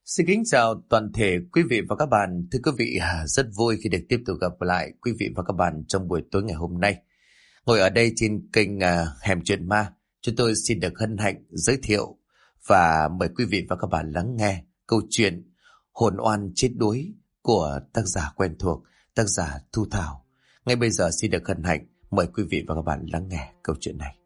Xin kính chào toàn thể quý vị và các bạn. Thưa quý vị, rất vui khi được tiếp tục gặp lại quý vị và các bạn trong buổi tối ngày hôm nay. Ngồi ở đây trên kênh Hẻm Chuyện Ma, chúng tôi xin được hân hạnh giới thiệu và mời quý vị và các bạn lắng nghe câu chuyện Hồn oan chết đuối của tác giả quen thuộc, tác giả Thu Thảo. Ngay bây giờ xin được hân hạnh mời quý vị và các bạn lắng nghe câu chuyện này.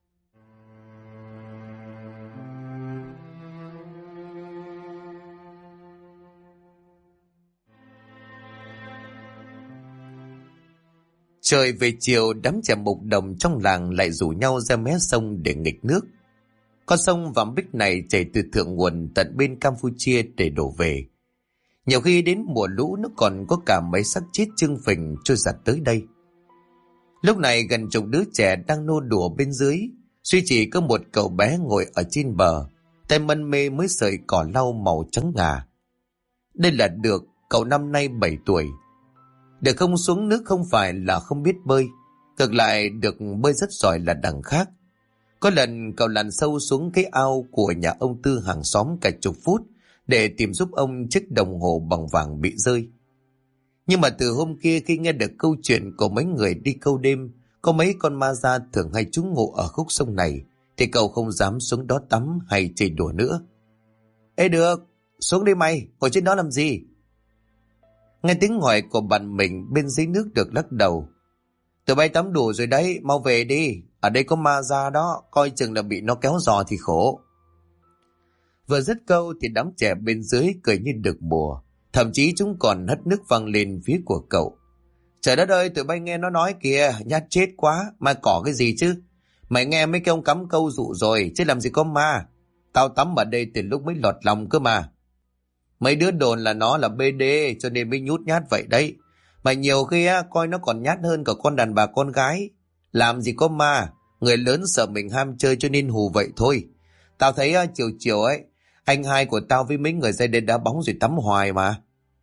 Trời về chiều, đám trẻ mục đồng trong làng lại rủ nhau ra mé sông để nghịch nước. Con sông Vàm Bích này chảy từ thượng nguồn tận bên Campuchia để đổ về. Nhiều khi đến mùa lũ nó còn có cả mấy xác chết chưng phình trôi giặt tới đây. Lúc này gần chục đứa trẻ đang nô đùa bên dưới, duy chỉ có một cậu bé ngồi ở trên bờ, tay mân mê mới sợi cỏ lau màu trắng ngà. Đây là Được, cậu năm nay 7 tuổi. Được không xuống nước không phải là không biết bơi, ngược lại Được bơi rất giỏi là đằng khác. Có lần cậu lặn sâu xuống cái ao của nhà ông Tư hàng xóm cả chục phút để tìm giúp ông chiếc đồng hồ bằng vàng bị rơi. Nhưng mà từ hôm kia khi nghe được câu chuyện của mấy người đi câu đêm, có mấy con ma da thường hay trú ngụ ở khúc sông này, thì cậu không dám xuống đó tắm hay chơi đùa nữa. Ê Được, xuống đi mày, ngồi trên đó làm gì? Nghe tiếng hỏi của bạn mình bên dưới nước Được lắc đầu. Tụi bay tắm đủ rồi đấy, mau về đi. Ở đây có ma ra đó, coi chừng là bị nó kéo giò thì khổ. Vừa dứt câu thì đám trẻ bên dưới cười như được mùa. Thậm chí chúng còn hất nước văng lên phía của cậu. Trời đất ơi, tụi bay nghe nó nói kìa, nhát chết quá, ma cỏ cái gì chứ? Mày nghe mấy cái ông cắm câu dụ rồi, chứ làm gì có ma. Tao tắm ở đây từ lúc mới lọt lòng cơ mà. Mấy đứa đồn là nó là BD cho nên mới nhút nhát vậy đấy. Mà nhiều khi coi nó còn nhát hơn cả con đàn bà con gái. Làm gì có ma, người lớn sợ mình ham chơi cho nên hù vậy thôi. Tao thấy chiều chiều ấy, anh hai của tao với mấy người ra đây đá bóng rồi tắm hoài mà.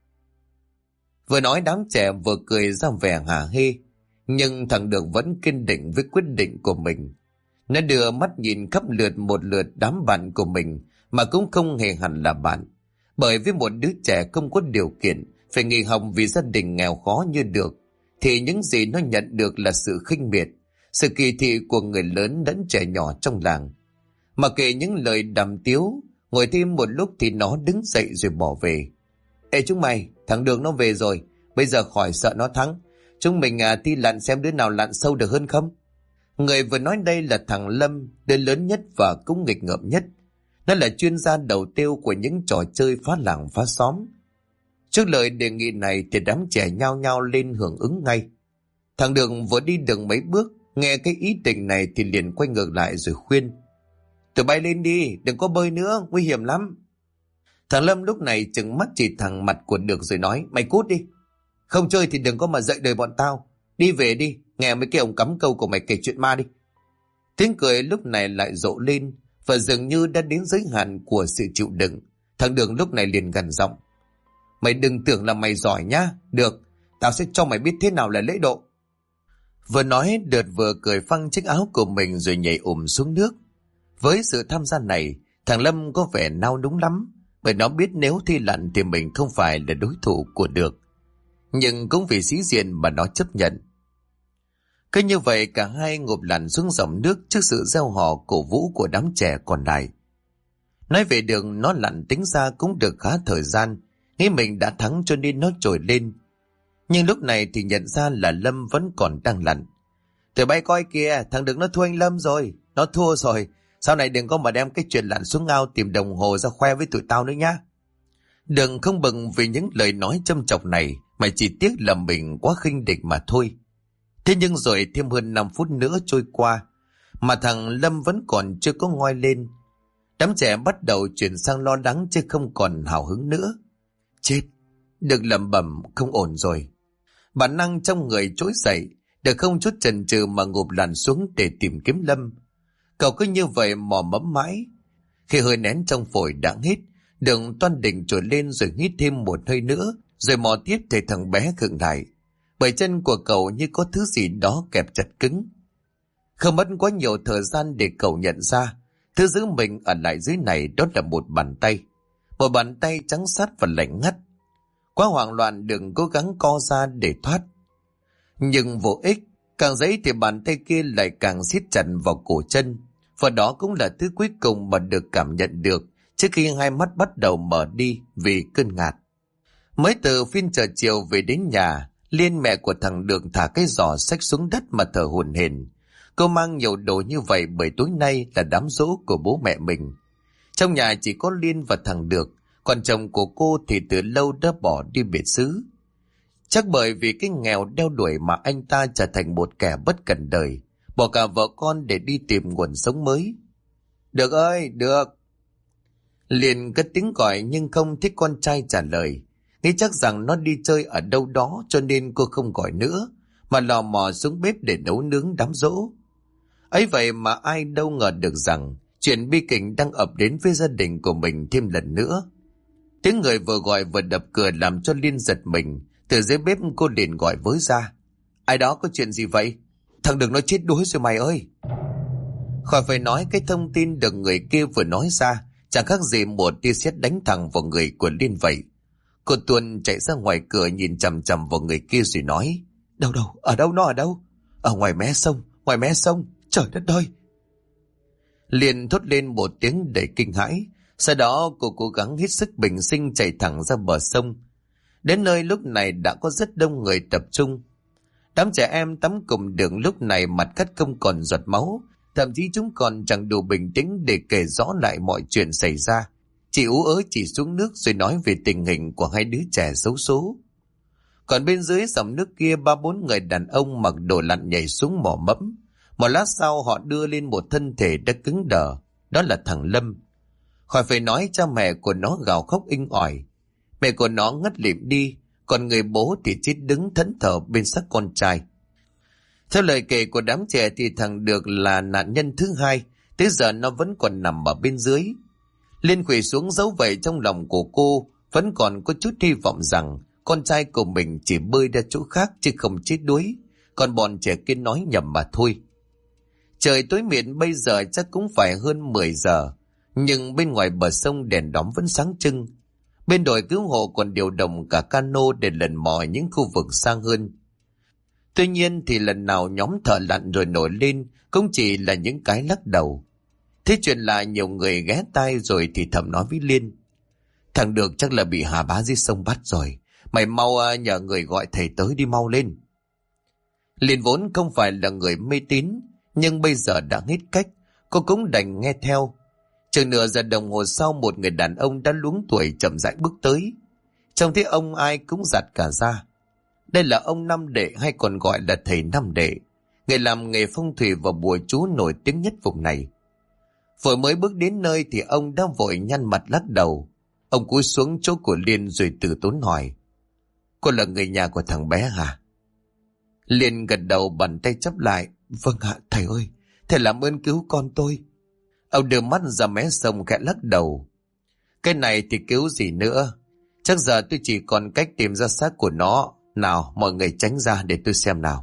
Vừa nói đám trẻ vừa cười ra vẻ hả hê. Nhưng thằng Được vẫn kiên định với quyết định của mình. Nó đưa mắt nhìn khắp một lượt đám bạn của mình mà cũng không hề hẳn là bạn. Bởi với một đứa trẻ không có điều kiện phải nghỉ học vì gia đình nghèo khó như Được, thì những gì nó nhận được là sự khinh miệt, sự kỳ thị của người lớn lẫn trẻ nhỏ trong làng. Mà kể những lời đàm tiếu, ngồi thêm một lúc thì nó đứng dậy rồi bỏ về. Ê chúng mày, thằng Được nó về rồi, bây giờ khỏi sợ nó thắng. Chúng mình thi lặn xem đứa nào lặn sâu được hơn không? Người vừa nói đây là thằng Lâm, đứa lớn nhất và cũng nghịch ngợm nhất. Nó là chuyên gia đầu tiêu của những trò chơi phá làng phá xóm. Trước lời đề nghị này thì đám trẻ nhao nhao lên hưởng ứng ngay. Thằng Được vừa đi được mấy bước, nghe cái ý định này thì liền quay ngược lại rồi khuyên. Tụi bay lên đi, đừng có bơi nữa, nguy hiểm lắm. Thằng Lâm lúc này trừng mắt chỉ thẳng mặt của Được rồi nói, mày cút đi. Không chơi thì đừng có mà dậy đời bọn tao. Đi về đi, nghe mấy cái ông cắm câu của mày kể chuyện ma đi. Tiếng cười lúc này lại rộ lên, và dường như đã đến giới hạn của sự chịu đựng. Thằng Đường lúc này liền gằn giọng. Mày đừng tưởng là mày giỏi nhá. Được, tao sẽ cho mày biết thế nào là lễ độ. Vừa nói Đợt vừa cười phăng chiếc áo của mình rồi nhảy xuống nước. Với sự tham gia này, thằng Lâm có vẻ nao núng lắm, bởi nó biết nếu thi lặn thì mình không phải là đối thủ của Được. Nhưng cũng vì sĩ diện mà nó chấp nhận. Cứ như vậy cả hai ngụp lặn xuống dòng nước trước sự reo hò cổ vũ của đám trẻ còn lại. Nói về đường nó lặn tính ra cũng được khá thời gian, nghĩ mình đã thắng cho nên nó trồi lên. Nhưng lúc này thì nhận ra là Lâm vẫn còn đang lặn. Tụi bay coi kìa, thằng Đừng nó thua anh Lâm rồi, nó thua rồi. Sau này đừng có mà đem cái chuyện lặn xuống ao tìm đồng hồ ra khoe với tụi tao nữa nhá. Đừng không bừng vì những lời nói châm chọc này, mà chỉ tiếc là mình quá khinh địch mà thôi. Thế nhưng rồi thêm hơn 5 phút nữa trôi qua, mà thằng Lâm vẫn còn chưa có ngoi lên. Đám trẻ bắt đầu chuyển sang lo lắng chứ không còn hào hứng nữa. Chết, Được lẩm bẩm không ổn rồi. Bản năng trong người trỗi dậy, Được không chút chần chừ mà ngụp lặn xuống để tìm kiếm Lâm. Cậu cứ như vậy mò mẫm mãi. Khi hơi nén trong phổi đã hết, Được toan định trồi lên rồi hít thêm một hơi nữa, rồi mò tiếp thì thằng bé khựng lại. Bởi chân của cậu như có thứ gì đó kẹp chặt cứng. Không mất quá nhiều thời gian để cậu nhận ra, thứ giữ mình ở lại dưới này đó là một bàn tay. một bàn tay trắng sát và lạnh ngắt. Quá hoảng loạn đừng cố gắng co ra để thoát. Nhưng vô ích, càng giãy thì bàn tay kia lại càng siết chặt vào cổ chân. Và đó cũng là thứ cuối cùng mà được cảm nhận được trước khi hai mắt bắt đầu mở đi vì cơn ngạt. Mới từ phiên chợ chiều về đến nhà, Liên mẹ của thằng Đường thả cái giỏ xách xuống đất mà thở hổn hển. Cô mang nhiều đồ như vậy bởi tối nay là đám giỗ của bố mẹ mình. Trong nhà chỉ có Liên và thằng Được, còn chồng của cô thì từ lâu đã bỏ đi biệt xứ. Chắc bởi vì cái nghèo đeo đuổi mà anh ta trở thành một kẻ bất cần đời, bỏ cả vợ con để đi tìm nguồn sống mới. Được ơi, Được! Liên cất tiếng gọi nhưng không thấy con trai trả lời. Nghĩ chắc rằng nó đi chơi ở đâu đó cho nên cô không gọi nữa, mà lò mò xuống bếp để nấu nướng đám giỗ. Ấy vậy mà ai đâu ngờ được rằng chuyện bi kịch đang ập đến với gia đình của mình thêm lần nữa. Tiếng người vừa gọi vừa đập cửa làm cho Liên giật mình. Từ dưới bếp cô liền gọi với ra. Ai đó, có chuyện gì vậy? Thằng Đừng nó chết đuối rồi mày ơi! Khỏi phải nói, cái thông tin được người kia vừa nói ra chẳng khác gì một tia sét đánh thẳng vào người của Liên vậy. Cô Tuân chạy ra ngoài cửa nhìn chằm chằm vào người kia rồi nói. Đâu, ở đâu, nó ở đâu? Ở ngoài mé sông, trời đất ơi! Liên thốt lên một tiếng đầy kinh hãi. Sau đó cô cố gắng hết sức bình sinh chạy thẳng ra bờ sông. Đến nơi lúc này đã có rất đông người tập trung. Đám trẻ em tắm cùng đường lúc này mặt cắt không còn giọt máu, thậm chí chúng còn chẳng đủ bình tĩnh để kể rõ lại mọi chuyện xảy ra. Chỉ ú ớ chỉ xuống nước rồi nói về tình hình của hai đứa trẻ xấu số. Còn bên dưới dòng nước kia 3-4 người đàn ông mặc đồ lặn nhảy xuống mò mẫm. Một lát sau họ đưa lên một thân thể đã cứng đờ, đó là thằng Lâm. Khỏi phải nói, cha mẹ của nó gào khóc inh ỏi. Mẹ của nó ngất lịm đi, còn người bố thì chết đứng thẫn thờ bên xác con trai. Theo lời kể của đám trẻ thì thằng Được là nạn nhân thứ hai, tới giờ nó vẫn còn nằm ở bên dưới. Liên quỳ xuống dấu vậy trong lòng của cô vẫn còn có chút hy vọng rằng con trai của mình chỉ bơi ra chỗ khác chứ không chết đuối, còn bọn trẻ kia nói nhầm mà thôi. Trời tối mịt bây giờ chắc cũng phải hơn 10 giờ, nhưng bên ngoài bờ sông đèn đóm vẫn sáng trưng. Bên đội cứu hộ còn điều động cả cano để lần mò những khu vực sang hơn. Tuy nhiên thì lần nào nhóm thợ lặn rồi nổi lên cũng chỉ là những cái lắc đầu. Thế chuyện là nhiều người ghé tai rồi thì thầm nói với Liên. Thằng Được chắc là bị Hà Bá dưới sông bắt rồi. Mày mau nhờ người gọi thầy tới đi mau lên. Liên vốn không phải là người mê tín, nhưng bây giờ đã hết cách, cô cũng đành nghe theo. Chừng nửa giờ đồng hồ sau, một người đàn ông đã luống tuổi chậm rãi bước tới. Trông thấy ông ai cũng giặt cả da. Đây là ông Năm Đệ, hay còn gọi là thầy Năm Đệ, người làm nghề phong thủy và bùa chú nổi tiếng nhất vùng này. Vừa mới bước đến nơi thì ông đã vội nhăn mặt lắc đầu. Ông cúi xuống chỗ của Liên rồi từ tốn hỏi. Cô là người nhà của thằng bé hả? Liên gật đầu, bàn tay chắp lại. Vâng ạ, thầy ơi, thầy làm ơn cứu con tôi. Ông đưa mắt ra mé sông khẽ lắc đầu. Cái này thì cứu gì nữa? Chắc giờ tôi chỉ còn cách tìm ra xác của nó. Nào, mọi người tránh ra để tôi xem nào.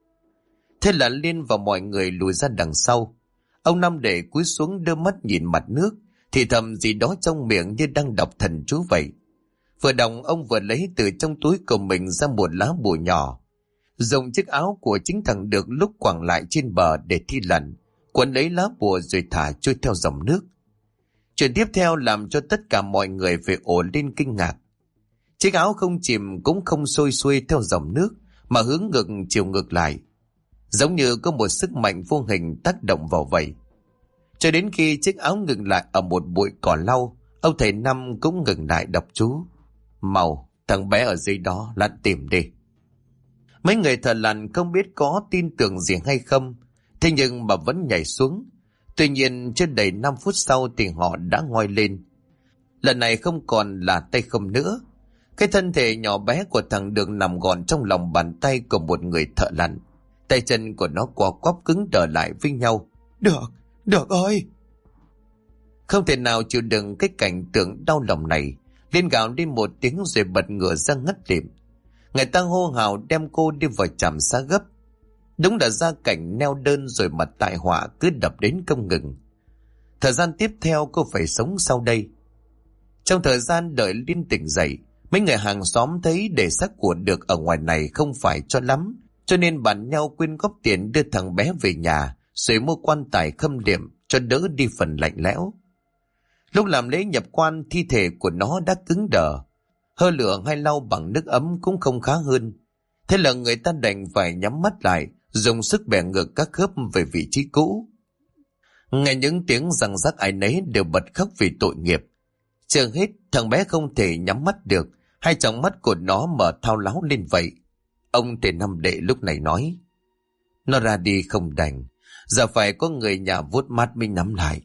Thế là Liên và mọi người lùi ra đằng sau. Ông Năm Đệ cúi xuống đưa mắt nhìn mặt nước, thì thầm gì đó trong miệng như đang đọc thần chú vậy. Vừa đọc ông vừa lấy từ trong túi của mình ra một lá bùa nhỏ, dùng chiếc áo của chính thằng Được lúc quẳng lại trên bờ để thi lặn, quấn lấy lá bùa rồi thả trôi theo dòng nước. Chuyện tiếp theo làm cho tất cả mọi người phải ồ lên kinh ngạc. Chiếc áo không chìm cũng không xôi xuôi theo dòng nước, mà hướng ngược chiều ngược lại, giống như có một sức mạnh vô hình tác động vào vậy. Cho đến khi chiếc áo ngừng lại ở một bụi cỏ lau, ông thầy Năm cũng ngừng lại đọc chú. Mau, thằng bé ở dưới đó lặn tìm đi. Mấy người thợ lặn không biết có tin tưởng gì hay không, thế nhưng mà vẫn nhảy xuống. Tuy nhiên chưa đầy 5 phút sau thì họ đã ngoi lên. Lần này không còn là tay không nữa. Cái thân thể nhỏ bé của thằng Đường nằm gọn trong lòng bàn tay của một người thợ lặn. Tay chân của nó co quắp cứng đờ lại với nhau. Được ơi! Không thể nào chịu đựng cái cảnh tượng đau lòng này, Liên gào lên một tiếng rồi bật ngửa ra ngất lịm. Người ta hô hào đem cô đi vào trạm xá gấp. Đúng là gia cảnh neo đơn rồi mà tai họa cứ đập đến không ngừng. Thời gian tiếp theo cô phải sống sau đây. Trong thời gian đợi Liên tỉnh dậy, mấy người hàng xóm thấy để xác của được ở ngoài này không phải cho lắm, cho nên bàn nhau quyên góp tiền đưa thằng bé về nhà, rồi mua quan tài khâm liệm cho đỡ đi phần lạnh lẽo. Lúc làm lễ nhập quan, thi thể của nó đã cứng đờ, hơ lửa hay lau bằng nước ấm cũng không khá hơn. Thế là người ta đành phải nhắm mắt lại, dùng sức bẻ ngược các khớp về vị trí cũ. Nghe những tiếng răng rắc, ai nấy đều bật khóc vì tội nghiệp. Chưa hết, thằng bé không thể nhắm mắt được, hai tròng mắt của nó mở thao láo lên vậy. Ông Tề Năm Đệ lúc này nói, nó ra đi không đành, giờ phải có người nhà vuốt mắt mới nắm lại.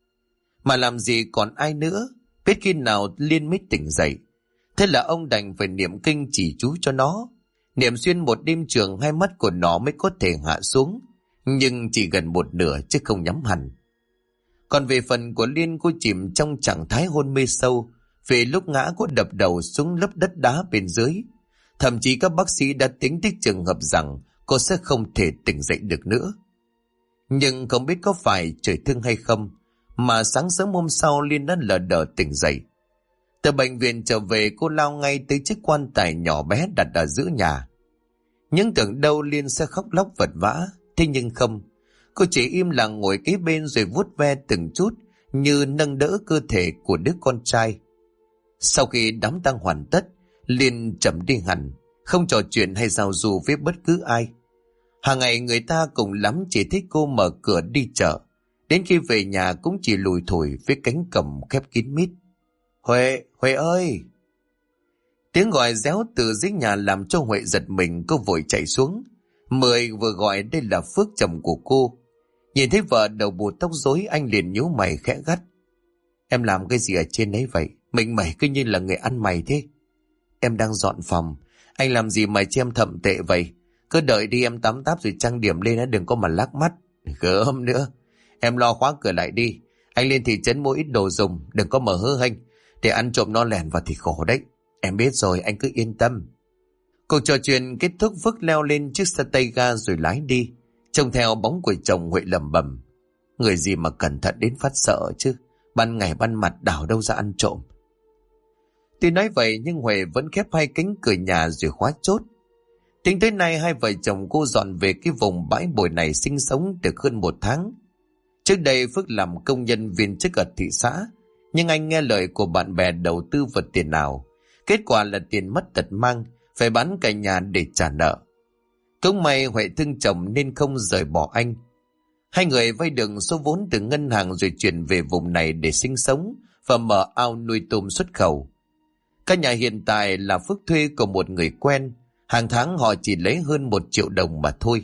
Mà làm gì còn ai nữa, biết khi nào Liên mới tỉnh dậy. Thế là ông đành phải niệm kinh chỉ chú cho nó. Niệm xuyên một đêm trường, hai mắt của nó mới có thể hạ xuống, nhưng chỉ gần một nửa chứ không nhắm hẳn. Còn về phần của Liên, cô chìm trong trạng thái hôn mê sâu, vì lúc ngã cô đập đầu xuống lớp đất đá bên dưới. Thậm chí các bác sĩ đã tính tới trường hợp rằng cô sẽ không thể tỉnh dậy được nữa. Nhưng không biết có phải trời thương hay không, mà sáng sớm hôm sau Liên đã lờ đờ tỉnh dậy. Từ bệnh viện trở về, cô lao ngay tới chiếc quan tài nhỏ bé đặt ở giữa nhà. Nhưng tưởng đâu Liên sẽ khóc lóc vật vã, thế nhưng không. Cô chỉ im lặng ngồi kế bên rồi vuốt ve từng chút, như nâng đỡ cơ thể của đứa con trai. Sau khi đám tang hoàn tất, Liên chậm đi hẳn, không trò chuyện hay giao du với bất cứ ai. Hàng ngày người ta cùng lắm chỉ thích cô mở cửa đi chợ, đến khi về nhà cũng chỉ lùi thủi với cánh cổng khép kín mít. Huệ, Huệ ơi! Tiếng gọi réo từ dưới nhà làm cho Huệ giật mình, cô vội chạy xuống. Mười vừa gọi đây là Phước, chồng của cô. Nhìn thấy vợ đầu bù tóc rối, anh liền nhíu mày khẽ gắt. Em làm cái gì ở trên đấy vậy? Mình mày cứ như là người ăn mày thế. Em đang dọn phòng. Anh làm gì mà cho em thậm tệ vậy? Cứ đợi đi, em tắm táp rồi trang điểm lên, đừng có mà lác mắt. Gớm nữa. Em lo khóa cửa lại đi. Anh lên thị trấn mua ít đồ dùng, đừng có mở hơ hênh, để ăn trộm nó lẻn vào thì khổ đấy. Em biết rồi, anh cứ yên tâm. Cuộc trò chuyện kết thúc, Phước leo lên chiếc xe tay ga rồi lái đi. Trông theo bóng của chồng, Huệ lẩm bẩm. Người gì mà cẩn thận đến phát sợ chứ. Ban ngày ban mặt đảo đâu ra ăn trộm. Tuy nói vậy nhưng Huệ vẫn khép hai cánh cửa nhà rồi khóa chốt. Tính tới nay hai vợ chồng cô dọn về cái vùng bãi bồi này sinh sống được hơn 1 tháng. Trước đây Phước làm công nhân viên chức ở thị xã, nhưng anh nghe lời của bạn bè đầu tư vào tiền nào. Kết quả là tiền mất tật mang, phải bán cả nhà để trả nợ. Cũng may Huệ thương chồng nên không rời bỏ anh. Hai người vay được số vốn từ ngân hàng rồi chuyển về vùng này để sinh sống và mở ao nuôi tôm xuất khẩu. Căn nhà hiện tại là Phước thuê của một người quen, hàng tháng họ chỉ lấy hơn 1 triệu đồng mà thôi.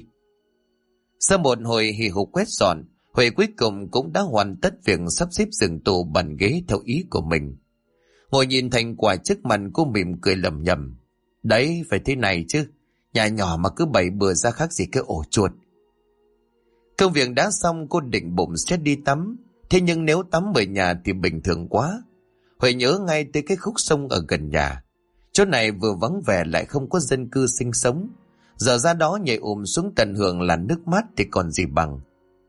Sau một hồi hì hục quét dọn, Huệ cuối cùng cũng đã hoàn tất việc sắp xếp giường tủ bàn ghế theo ý của mình. Ngồi nhìn thành quả trước mặt, cô mỉm cười lẩm nhẩm. Đấy, phải thế này chứ. Nhà nhỏ mà cứ bày bừa ra khác gì cái ổ chuột. Công việc đã xong, cô định bụng sẽ đi tắm. Thế nhưng nếu tắm ở nhà thì bình thường quá. Huệ nhớ ngay tới cái khúc sông ở gần nhà. Chỗ này vừa vắng vẻ lại không có dân cư sinh sống. Giờ ra đó nhảy xuống tận hưởng là nước mát thì còn gì bằng.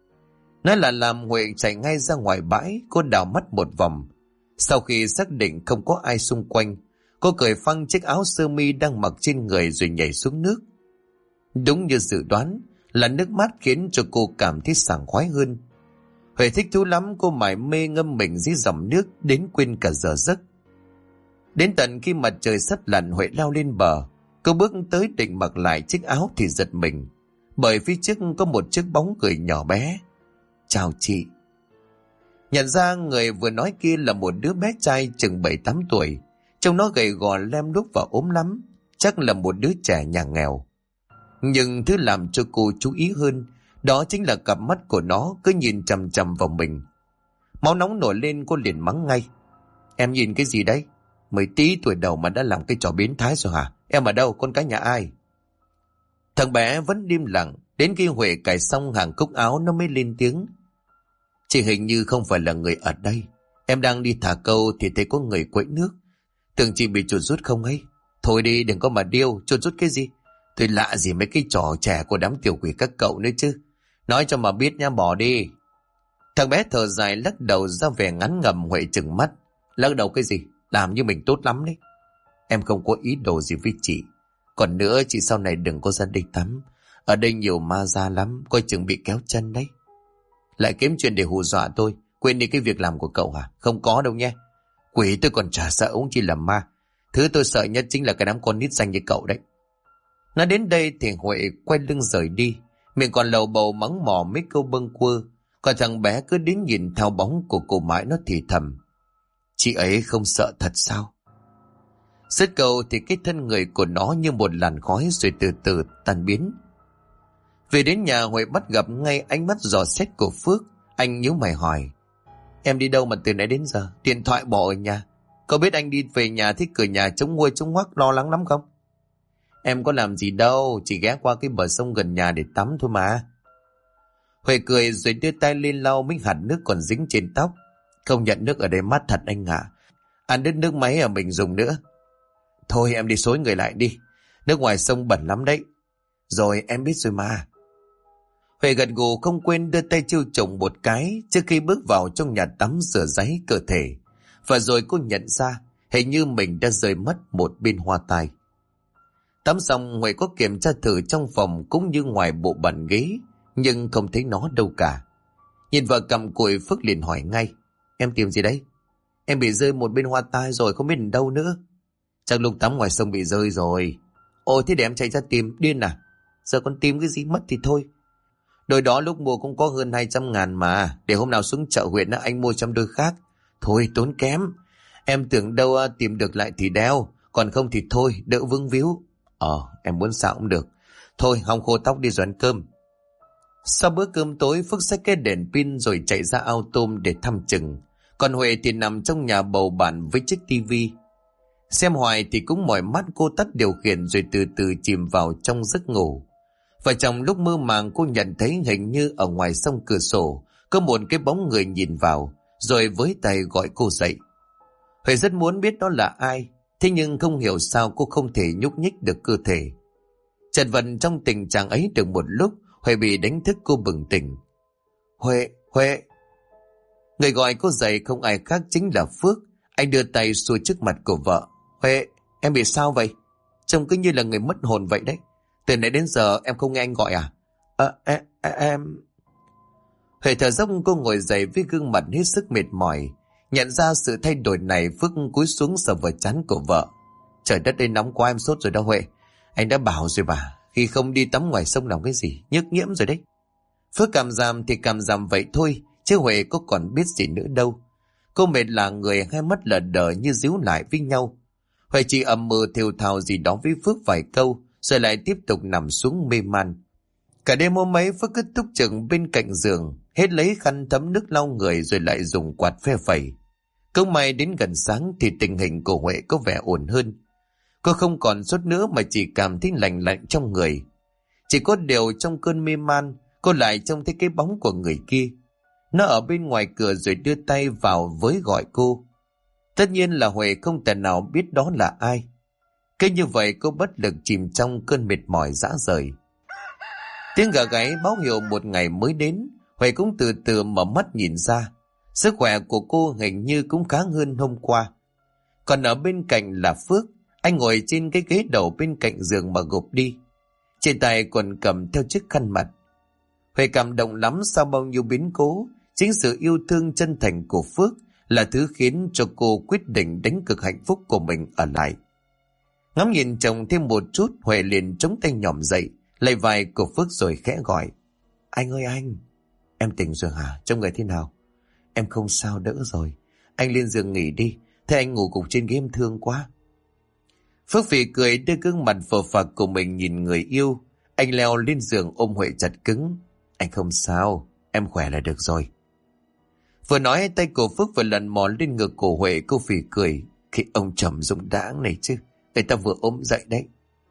Nói là làm, Huệ chạy ngay ra ngoài bãi. Cô đảo mắt một vòng. Sau khi xác định không có ai xung quanh, cô cởi phăng chiếc áo sơ mi đang mặc trên người rồi nhảy xuống nước. Đúng như dự đoán, là nước mát khiến cho cô cảm thấy sảng khoái hơn. Huệ thích thú lắm, cô mải mê ngâm mình dưới dòng nước đến quên cả giờ giấc. Đến tận khi mặt trời sắp lặn, Huệ lao lên bờ. Cô bước tới định mặc lại chiếc áo thì giật mình, bởi phía trước có một chiếc bóng người nhỏ bé. Chào chị. Nhận ra người vừa nói kia là một đứa bé trai chừng 7-8 tuổi. Trông nó gầy gò lem luốc và ốm lắm, chắc là một đứa trẻ nhà nghèo. Nhưng thứ làm cho cô chú ý hơn, đó chính là cặp mắt của nó cứ nhìn chằm chằm vào mình. Máu nóng nổi lên, cô liền mắng ngay. Em nhìn cái gì đấy? Mới tí tuổi đầu mà đã làm cái trò biến thái rồi hả? Em ở đâu? Con cái nhà ai? Thằng bé vẫn im lặng, đến khi Huệ cài xong hàng cúc áo nó mới lên tiếng. Chị hình như không phải là người ở đây. Em đang đi thả câu thì thấy có người quẫy nước. Tưởng chị bị chuột rút không ấy? Thôi đi, đừng có mà điêu, chuột rút cái gì? Tôi lạ gì mấy cái trò trẻ của đám tiểu quỷ các cậu nữa chứ. Nói cho mà biết nha, bỏ đi. Thằng bé thở dài lắc đầu ra vẻ ngán ngẩm. Huệ trừng mắt. Lắc đầu cái gì? làm như mình tốt lắm đấy. Em không có ý đồ gì với chị. Còn nữa, chị sau này đừng có ra đây tắm. Ở đây nhiều ma da lắm, coi chừng bị kéo chân đấy. Lại kiếm chuyện để hù dọa tôi. Quên đi cái việc làm của cậu hả? Không có đâu nhé. Quỷ tôi còn chả sợ ông chỉ là ma. Thứ tôi sợ nhất chính là cái đám con nít xanh như cậu đấy. Nói đến đây thì Huệ quay lưng rời đi. Miệng còn lầu bầu mắng mỏ mấy câu bâng quơ. Còn thằng bé cứ đứng nhìn theo bóng của cô mãi, nó thì thầm. Chị ấy không sợ thật sao? Dứt câu thì cái thân người của nó như một làn khói rồi từ từ tan biến. Về đến nhà, Huệ bắt gặp ngay ánh mắt dò xét của Phước. Anh nhíu mày hỏi. Em đi đâu mà từ nãy đến giờ? Điện thoại bỏ ở nhà. Cậu biết anh đi về nhà thấy cửa nhà trống nguôi trống hoác, lo lắng lắm không? Em có làm gì đâu, chỉ ghé qua cái bờ sông gần nhà để tắm thôi mà. Huệ cười rồi đưa tay lên lau mấy hạt nước còn dính trên tóc. Không nhận nước ở đây mát thật anh ạ. Ăn đứt nước máy à, mình dùng nữa. Thôi em đi xối người lại đi. Nước ngoài sông bẩn lắm đấy. Rồi em biết rồi mà. Huệ gật gù không quên đưa tay chiêu chồng một cái trước khi bước vào trong nhà tắm rửa ráy cơ thể. Và rồi cô nhận ra hình như mình đã rơi mất một bên hoa tai. Tắm xong, Huệ có kiểm tra thử trong phòng cũng như ngoài bộ bàn ghế, nhưng không thấy nó đâu cả. Nhìn vợ cầm cùi, Phước liền hỏi ngay. Em tìm gì đấy? Em bị rơi một bên hoa tai rồi, không biết ở đâu nữa. Chắc lúc tắm ngoài sông bị rơi rồi. Ôi thế để em chạy ra tìm, điên à? Giờ con tìm cái gì mất thì thôi. Đôi đó lúc mua cũng có hơn 200.000 mà. Để hôm nào xuống chợ huyện anh mua trăm đôi khác. Thôi tốn kém. Em tưởng đâu tìm được lại thì đeo. Còn không thì thôi, đỡ vướng víu. Em muốn sao cũng được. Thôi hong khô tóc đi rồi ăn cơm. Sau bữa cơm tối, Phước xách cái đèn pin rồi chạy ra ao tôm để thăm chừng. Còn Huệ thì nằm trong nhà bầu bạn với chiếc tivi. Xem hoài thì cũng mỏi mắt, cô tắt điều khiển rồi từ từ chìm vào trong giấc ngủ. Và trong lúc mơ màng, cô nhận thấy hình như ở ngoài sông cửa sổ có một cái bóng người nhìn vào, rồi với tay gọi cô dậy. Huệ rất muốn biết đó là ai, thế nhưng không hiểu sao cô không thể nhúc nhích được cơ thể. Chật vật trong tình trạng ấy được một lúc, Huệ bị đánh thức. Cô bừng tỉnh. Huệ. Người gọi cô dậy không ai khác chính là Phước. Anh đưa tay xua trước mặt của vợ. Huệ, em bị sao vậy? Trông cứ như là người mất hồn vậy đấy. Từ nãy đến giờ em không nghe anh gọi à? Em... Huệ thở dốc, cô ngồi dậy với gương mặt hết sức mệt mỏi. Nhận ra sự thay đổi này, Phước cúi xuống sờ vào trán của vợ. Trời đất ơi, nóng quá, em sốt rồi đó Huệ. Anh đã bảo rồi mà, khi không đi tắm ngoài sông làm cái gì, nhức nhiễm rồi đấy. Phước cảm giảm thì cảm giảm vậy thôi, chứ Huệ có còn biết gì nữa đâu. Cô mệt là người, hai mắt lờ đờ như díu lại với nhau. Huệ chỉ ậm ừ thều thào gì đó với Phước vài câu, rồi lại tiếp tục nằm xuống mê man. Cả đêm hôm ấy, Phước cứ túc trực bên cạnh giường, hết lấy khăn thấm nước lau người rồi lại dùng quạt phe phẩy. Không may đến gần sáng thì tình hình của Huệ có vẻ ổn hơn. Cô không còn sốt nữa mà chỉ cảm thấy lạnh lạnh trong người. Chỉ có điều trong cơn mê man, cô lại trông thấy cái bóng của người kia. Nó ở bên ngoài cửa rồi đưa tay vào với gọi cô. Tất nhiên là Huệ không thể nào biết đó là ai. Cứ như vậy cô bất lực chìm trong cơn mệt mỏi rã rời. Tiếng gà gáy báo hiệu một ngày mới đến. Huệ cũng từ từ mở mắt nhìn ra. Sức khỏe của cô hình như cũng khá hơn hôm qua. Còn ở bên cạnh là Phước. Anh ngồi trên cái ghế đầu bên cạnh giường mà gục đi. Trên tay còn cầm theo chiếc khăn mặt. Huệ cảm động lắm sau bao nhiêu biến cố. Chính sự yêu thương chân thành của Phước là thứ khiến cho cô quyết định đánh cược hạnh phúc của mình ở lại. Ngắm nhìn chồng thêm một chút, Huệ liền chống tay nhỏm dậy, lấy vai của Phước rồi khẽ gọi. Anh ơi anh, em tỉnh rồi hả? Trông người thế nào? Em không sao, đỡ rồi. Anh lên giường nghỉ đi, thế anh ngủ gục trên ghế em thương quá. Phước phì cười đưa gương mặt phờ phạc của mình nhìn người yêu. Anh leo lên giường ôm Huệ chặt cứng. Anh không sao, em khỏe là được rồi. Vừa nói tay của Phước vừa lần mò lên ngực của Huệ. Cô phì cười. Khi ông trầm dũng đãng này chứ, người ta vừa ôm dậy đấy.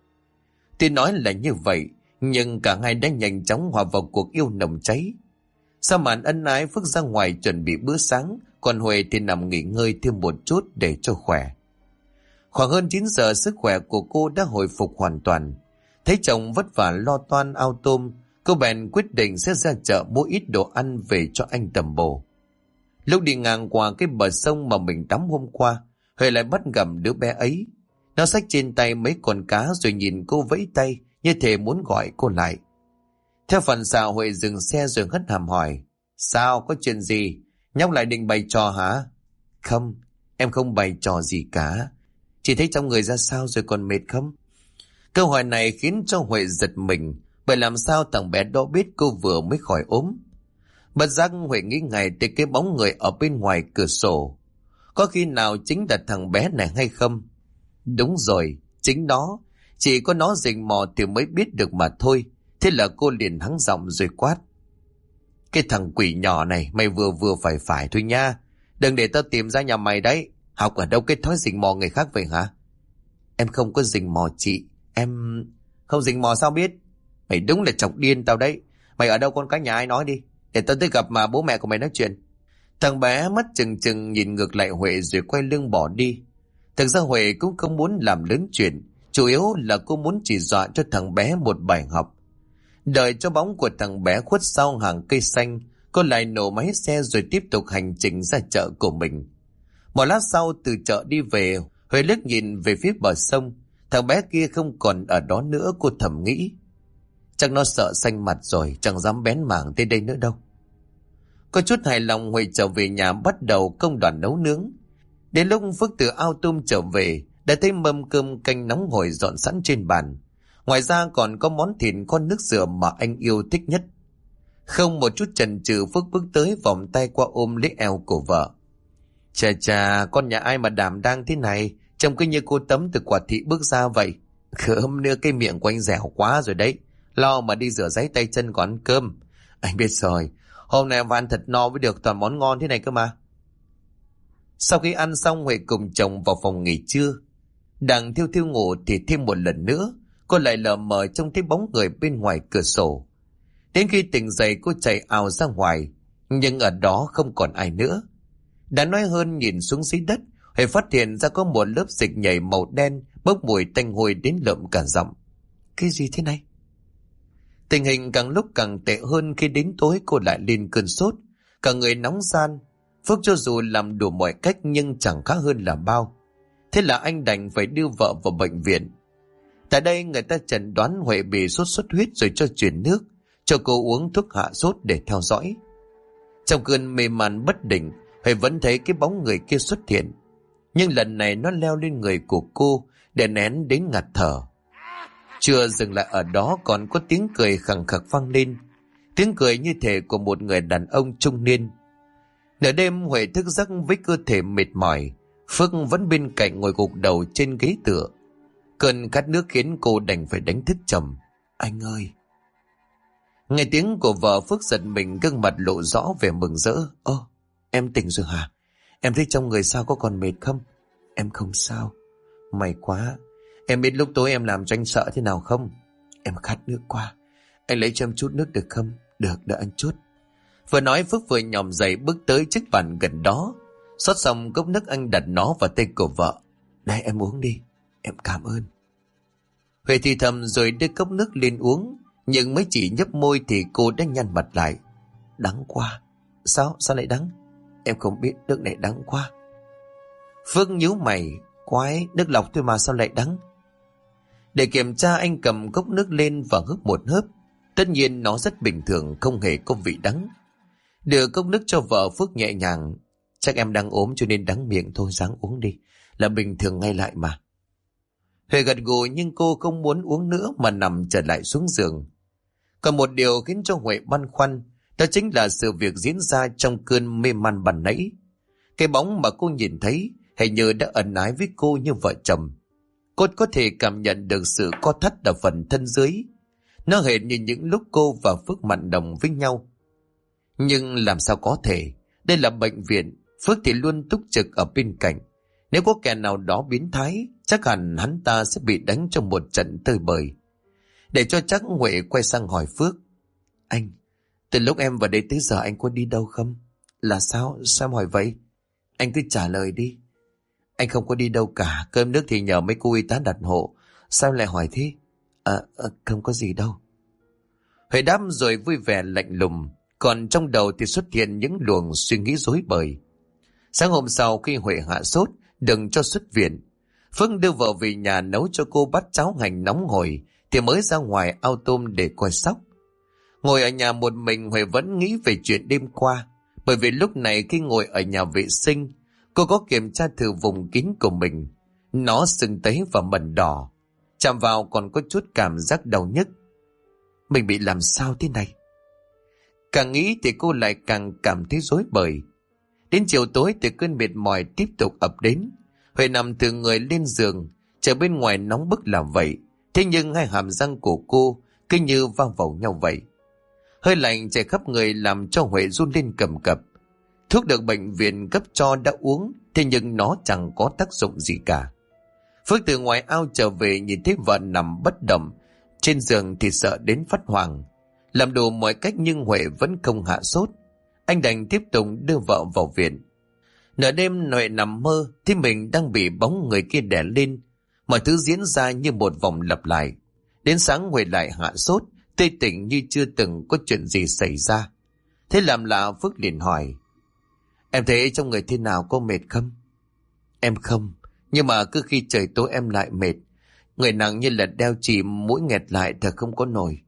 Tuy nói là như vậy, nhưng cả hai đã nhanh chóng hòa vào cuộc yêu nồng cháy. Sau màn ân ái, Phước ra ngoài chuẩn bị bữa sáng, còn Huệ thì nằm nghỉ ngơi thêm một chút để cho khỏe. Khoảng hơn 9 giờ, sức khỏe của cô đã hồi phục hoàn toàn. Thấy chồng vất vả lo toan ao tôm, cô bèn quyết định sẽ ra chợ mua ít đồ ăn về cho anh tầm bổ. Lúc đi ngang qua cái bờ sông mà mình tắm hôm qua, Huệ lại bắt gặp đứa bé ấy. Nó xách trên tay mấy con cá rồi nhìn cô vẫy tay như thể muốn gọi cô lại. Theo phản xạ Huệ dừng xe rồi hất hàm hỏi. Sao, có chuyện gì? Nhóc lại định bày trò hả? Không, em không bày trò gì cả. Chỉ thấy trong người ra sao rồi còn mệt không? Câu hỏi này khiến cho Huệ giật mình, bởi làm sao thằng bé đó biết cô vừa mới khỏi ốm. Bất giác Huệ nghĩ ngay tới cái bóng người ở bên ngoài cửa sổ. Có khi nào chính là thằng bé này hay không? Đúng rồi, chính nó. Chỉ có nó rình mò thì mới biết được mà thôi. Thế là cô liền hắng giọng rồi quát. Cái thằng quỷ nhỏ này mày vừa vừa phải thôi nha. Đừng để tao tìm ra nhà mày đấy. Học ở đâu cái thói rình mò người khác vậy hả? Em không có rình mò chị. Em... Không rình mò sao biết? Mày đúng là chọc điên tao đấy. Mày ở đâu con cái nhà ai nói đi. Để tao tới gặp mà bố mẹ của mày nói chuyện. Thằng bé mắt chừng chừng nhìn ngược lại Huệ rồi quay lưng bỏ đi. Thực ra Huệ cũng không muốn làm lớn chuyện. Chủ yếu là cô muốn chỉ dọa cho thằng bé một bài học. Đợi cho bóng của thằng bé khuất sau hàng cây xanh, cô lại nổ máy xe rồi tiếp tục hành trình ra chợ của mình. Một lát sau từ chợ đi về, Huệ liếc nhìn về phía bờ sông. Thằng bé kia không còn ở đó nữa, cô thầm nghĩ. Chắc nó sợ xanh mặt rồi, chẳng dám bén mảng tới đây nữa đâu. Có chút hài lòng, Huệ trở về nhà bắt đầu công đoạn nấu nướng. Đến lúc Phước từ ao tôm trở về, đã thấy mâm cơm canh nóng hổi dọn sẵn trên bàn. Ngoài ra còn có món thịt con nước dừa mà anh yêu thích nhất. Không một chút chần chừ, Phước bước tới vòng tay qua ôm lấy eo của vợ. Chà chà, con nhà ai mà đảm đang thế này, trông cứ như cô Tấm từ quả thị bước ra vậy. Khớm nữa, cái miệng của anh dẻo quá rồi đấy. Lo mà đi rửa ráy tay chân còn ăn cơm. Anh biết rồi, hôm nay em ăn thật no mới được toàn món ngon thế này cơ mà. Sau khi ăn xong, Huệ cùng chồng vào phòng nghỉ trưa. Đang thiêu thiêu ngủ thì thêm một lần nữa cô lại lờ mờ trông thấy bóng người bên ngoài cửa sổ. Đến khi tỉnh dậy cô chạy ào ra ngoài, nhưng ở đó không còn ai nữa. Đã nói hơn, nhìn xuống dưới đất, Huệ phát hiện ra có một lớp dịch nhảy màu đen bốc mùi tanh hôi đến lợm cả giọng. Cái gì thế này? Tình hình càng lúc càng tệ hơn khi đến tối cô lại lên cơn sốt, cả người nóng ran. Phước cho dù làm đủ mọi cách nhưng chẳng khác hơn là bao. Thế là anh đành phải đưa vợ vào bệnh viện. Tại đây người ta chẩn đoán Huệ bị sốt xuất huyết rồi cho chuyển nước, cho cô uống thuốc hạ sốt để theo dõi. Trong cơn mê man bất định, Huệ vẫn thấy cái bóng người kia xuất hiện. Nhưng lần này nó leo lên người của cô để nén đến ngạt thở. Chưa dừng lại ở đó, còn có tiếng cười khẳng khặc vang lên. Tiếng cười như thể của một người đàn ông trung niên. Nửa đêm Huệ thức giấc với cơ thể mệt mỏi. Phước vẫn bên cạnh ngồi gục đầu trên ghế tựa. Cơn khát nước khiến cô đành phải đánh thức chồng. Anh ơi! Nghe tiếng của vợ, Phước giật mình, gương mặt lộ rõ vẻ mừng rỡ. Ơ, em tỉnh rồi hả? Em thấy trong người sao, có còn mệt không? Em không sao. May quá. Em biết lúc tối em làm cho anh sợ thế nào không? Em khát nước quá. Anh lấy cho em chút nước được không? Được, đợi anh chút. Vừa nói Phước vừa nhòm dậy bước tới chiếc bàn gần đó. Xót xong cốc nước, anh đặt nó vào tay của vợ. Đây, em uống đi. Em cảm ơn. Huệ thì thầm rồi đưa cốc nước lên uống. Nhưng mới chỉ nhấp môi thì cô đã nhăn mặt lại. Đắng quá. Sao lại đắng? Em không biết, nước này đắng quá. Phước nhíu mày. Quái, nước lọc thôi mà sao lại đắng? Để kiểm tra, anh cầm cốc nước lên và hớp một hớp. Tất nhiên nó rất bình thường, không hề có vị đắng. Đưa cốc nước cho vợ, Phước nhẹ nhàng. Chắc em đang ốm cho nên đắng miệng thôi, ráng uống đi. Là bình thường ngay lại mà. Huệ gật gù nhưng cô không muốn uống nữa mà nằm trở lại xuống giường. Còn một điều khiến cho Huệ băn khoăn, đó chính là sự việc diễn ra trong cơn mê man ban nãy. Cái bóng mà cô nhìn thấy hình như đã ẩn ái với cô như vợ chồng. Cô có thể cảm nhận được sự co thắt ở phần thân dưới. Nó hệt như những lúc cô và Phước mặn đồng với nhau. Nhưng làm sao có thể? Đây là bệnh viện, Phước thì luôn túc trực ở bên cạnh. Nếu có kẻ nào đó biến thái, chắc hẳn hắn ta sẽ bị đánh trong một trận tơi bời. Để cho chắc, Huệ quay sang hỏi Phước. Anh, từ lúc em vào đây tới giờ anh có đi đâu không? Là sao? Sao em hỏi vậy? Anh cứ trả lời đi. Anh không có đi đâu cả, cơm nước thì nhờ mấy cô y tá đặt hộ. Sao lại hỏi thế? Không có gì đâu. Huệ đáp rồi vui vẻ lạnh lùng, còn trong đầu thì xuất hiện những luồng suy nghĩ rối bời. Sáng hôm sau khi Huệ hạ sốt đừng cho xuất viện. Phước đưa vợ về nhà nấu cho cô bát cháo hành nóng hổi thì mới ra ngoài ao tôm để coi sóc. Ngồi ở nhà một mình, Huệ vẫn nghĩ về chuyện đêm qua, bởi vì lúc này khi ngồi ở nhà vệ sinh, cô có kiểm tra thử vùng kín của mình. Nó sưng tấy và mẩn đỏ, chạm vào còn có chút cảm giác đau nhức. Mình bị làm sao thế này? Càng nghĩ thì cô lại càng cảm thấy rối bời. Đến chiều tối thì cơn mệt mỏi tiếp tục ập đến. Huệ nằm từ người lên giường, trời bên ngoài nóng bức là vậy, thế nhưng hai hàm răng của cô cứ như va vào nhau vậy. Hơi lạnh chạy khắp người làm cho Huệ run lên cầm cập. Thuốc được bệnh viện cấp cho đã uống, thế nhưng nó chẳng có tác dụng gì cả. Phước từ ngoài ao trở về nhìn thấy vợ nằm bất động trên giường thì sợ đến phát hoảng. Làm đủ mọi cách nhưng Huệ vẫn không hạ sốt. Anh đành tiếp tục đưa vợ vào viện. Nửa đêm Huệ nằm mơ thì mình đang bị bóng người kia đè lên. Mọi thứ diễn ra như một vòng lặp lại. Đến sáng Huệ lại hạ sốt, tê tỉnh như chưa từng có chuyện gì xảy ra. Thế làm lạ, Phước liền hỏi: Em thấy trong người thế nào, có mệt không? Em không, nhưng mà cứ khi trời tối em lại mệt. Người nặng như là đeo chìm, mũi nghẹt lại thật không có nổi.